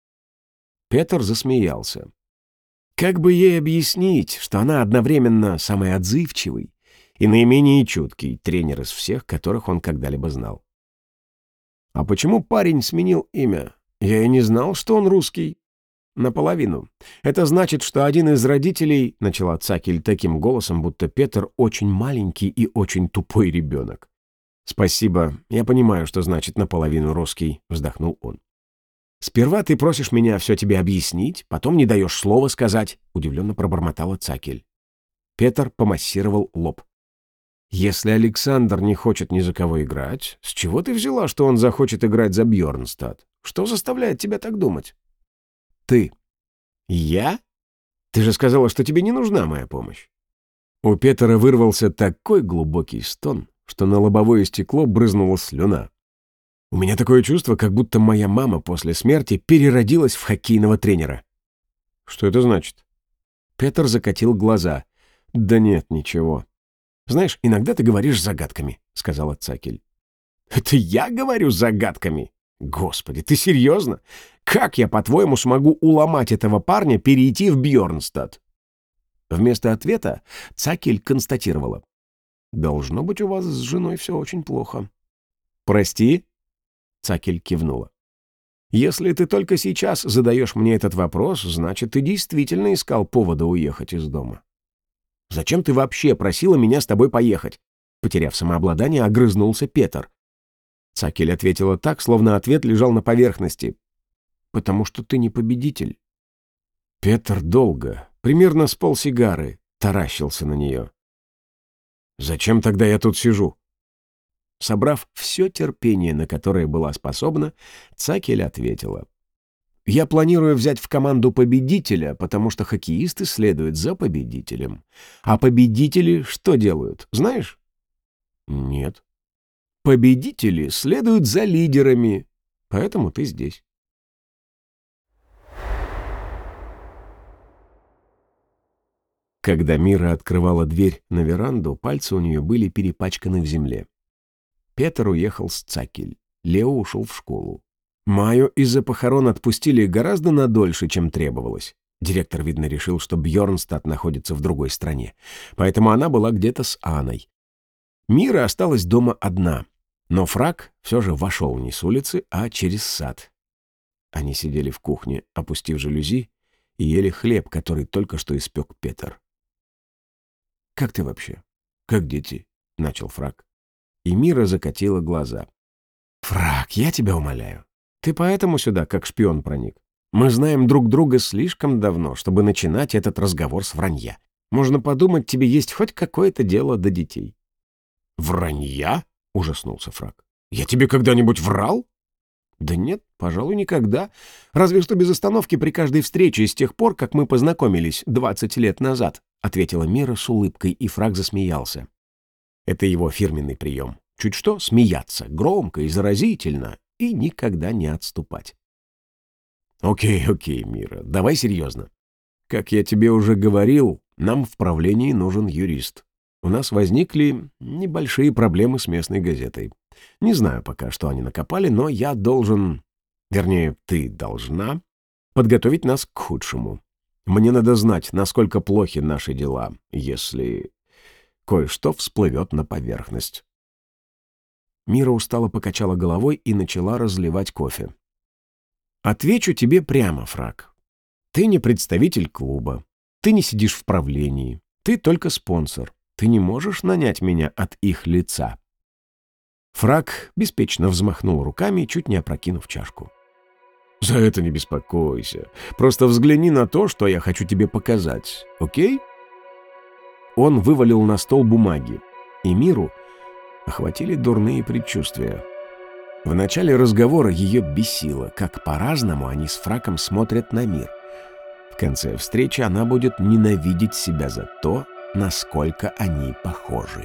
Петр засмеялся. Как бы ей объяснить, что она одновременно самый отзывчивый и наименее чуткий тренер из всех, которых он когда-либо знал? А почему парень сменил имя? Я и не знал, что он русский. Наполовину. Это значит, что один из родителей, начала Цакель таким голосом, будто Петр очень маленький и очень тупой ребенок. Спасибо, я понимаю, что значит наполовину русский, вздохнул он. Сперва ты просишь меня все тебе объяснить, потом не даешь слова сказать, удивленно пробормотала Цакель. Петр помассировал лоб. Если Александр не хочет ни за кого играть, с чего ты взяла, что он захочет играть за Бьернстад? Что заставляет тебя так думать? Ты. Я? Ты же сказала, что тебе не нужна моя помощь. У Петра вырвался такой глубокий стон, что на лобовое стекло брызнула слюна. У меня такое чувство, как будто моя мама после смерти переродилась в хоккейного тренера. Что это значит? Петр закатил глаза. Да нет, ничего. Знаешь, иногда ты говоришь загадками, сказала Цакель. Это я говорю загадками? Господи, ты серьезно? Как я, по-твоему, смогу уломать этого парня перейти в Бьернстад? Вместо ответа Цакель констатировала. Должно быть, у вас с женой все очень плохо. Прости? Цакель кивнула. Если ты только сейчас задаешь мне этот вопрос, значит, ты действительно искал повода уехать из дома. Зачем ты вообще просила меня с тобой поехать? Потеряв самообладание, огрызнулся Петр. Цакель ответила так, словно ответ лежал на поверхности. «Потому что ты не победитель». Петр долго, примерно с полсигары, таращился на нее. «Зачем тогда я тут сижу?» Собрав все терпение, на которое была способна, Цакель ответила. «Я планирую взять в команду победителя, потому что хоккеисты следуют за победителем. А победители что делают, знаешь?» «Нет». Победители следуют за лидерами, поэтому ты здесь. Когда Мира открывала дверь на веранду, пальцы у нее были перепачканы в земле. Петр уехал с Цакель, Лео ушел в школу. Майю из-за похорон отпустили гораздо надольше, чем требовалось. Директор, видно, решил, что Бьернстад находится в другой стране, поэтому она была где-то с Анной. Мира осталась дома одна. Но фрак все же вошел не с улицы, а через сад. Они сидели в кухне, опустив жалюзи, и ели хлеб, который только что испек Петер. «Как ты вообще? Как дети?» — начал Фрак. И Мира закатила глаза. «Фрак, я тебя умоляю. Ты поэтому сюда, как шпион, проник? Мы знаем друг друга слишком давно, чтобы начинать этот разговор с вранья. Можно подумать, тебе есть хоть какое-то дело до детей». «Вранья?» — ужаснулся Фрак. «Я тебе когда-нибудь врал?» «Да нет, пожалуй, никогда. Разве что без остановки при каждой встрече с тех пор, как мы познакомились 20 лет назад», — ответила Мира с улыбкой, и Фрак засмеялся. Это его фирменный прием. Чуть что смеяться, громко и заразительно, и никогда не отступать. «Окей, Мира, давай серьезно. Как я тебе уже говорил, нам в правлении нужен юрист. У нас возникли небольшие проблемы с местной газетой. Не знаю пока, что они накопали, но я должен, вернее, ты должна подготовить нас к худшему. Мне надо знать, насколько плохи наши дела, если кое-что всплывет на поверхность». Мира устало покачала головой и начала разливать кофе. «Отвечу тебе прямо, Фрак. Ты не представитель клуба, ты не сидишь в правлении, ты только спонсор. Ты не можешь нанять меня от их лица». Фрак беспечно взмахнул руками, чуть не опрокинув чашку. «За это не беспокойся. Просто взгляни на то, что я хочу тебе показать, окей?» Он вывалил на стол бумаги, и Миру охватили дурные предчувствия. В начале разговора ее бесило, как по-разному они с Фраком смотрят на мир. В конце встречи она будет ненавидеть себя за то, насколько они похожи.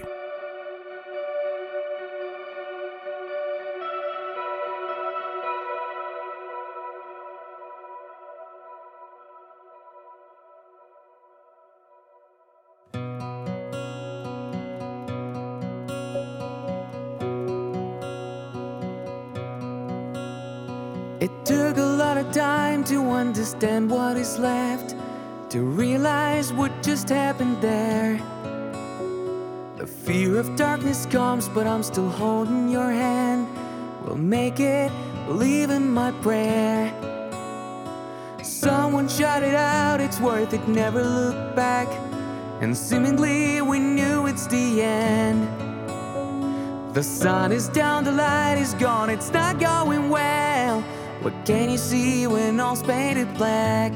It took a lot of time to understand what is left, to realize what just happened there. The fear of darkness comes, but I'm still holding your hand. We'll make it, believe in my prayer. Someone shout it out, it's worth it, never look back. And seemingly we knew it's the end. The sun is down, the light is gone, it's not going well. What can you see when all's painted black?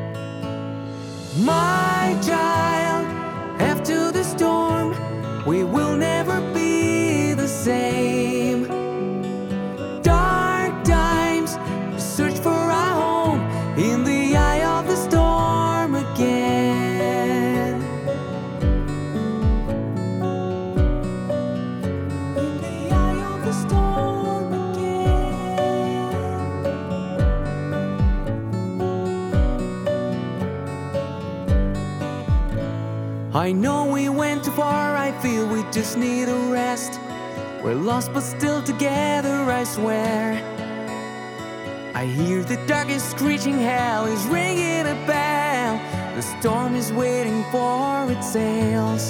My child, after the storm, we will never be the same. Dark times, we search for our home in the eye of the storm again. In the eye of the storm again. I know we went too far, I feel we just need a rest. We're lost but still together, I swear. I hear the darkest screeching, hell is ringing a bell. The storm is waiting for its sails.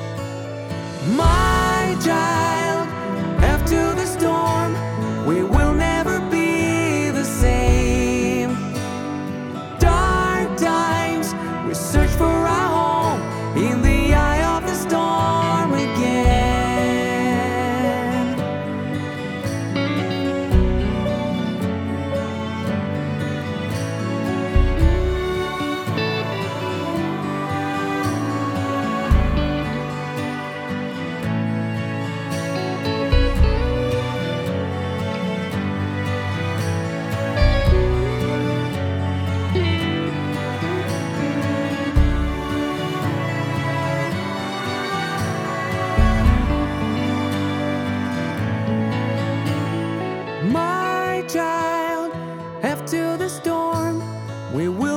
My child, after the storm, we will never be the same. Dark times, we search for our home in the eye of the storm again. My child, after the storm, we will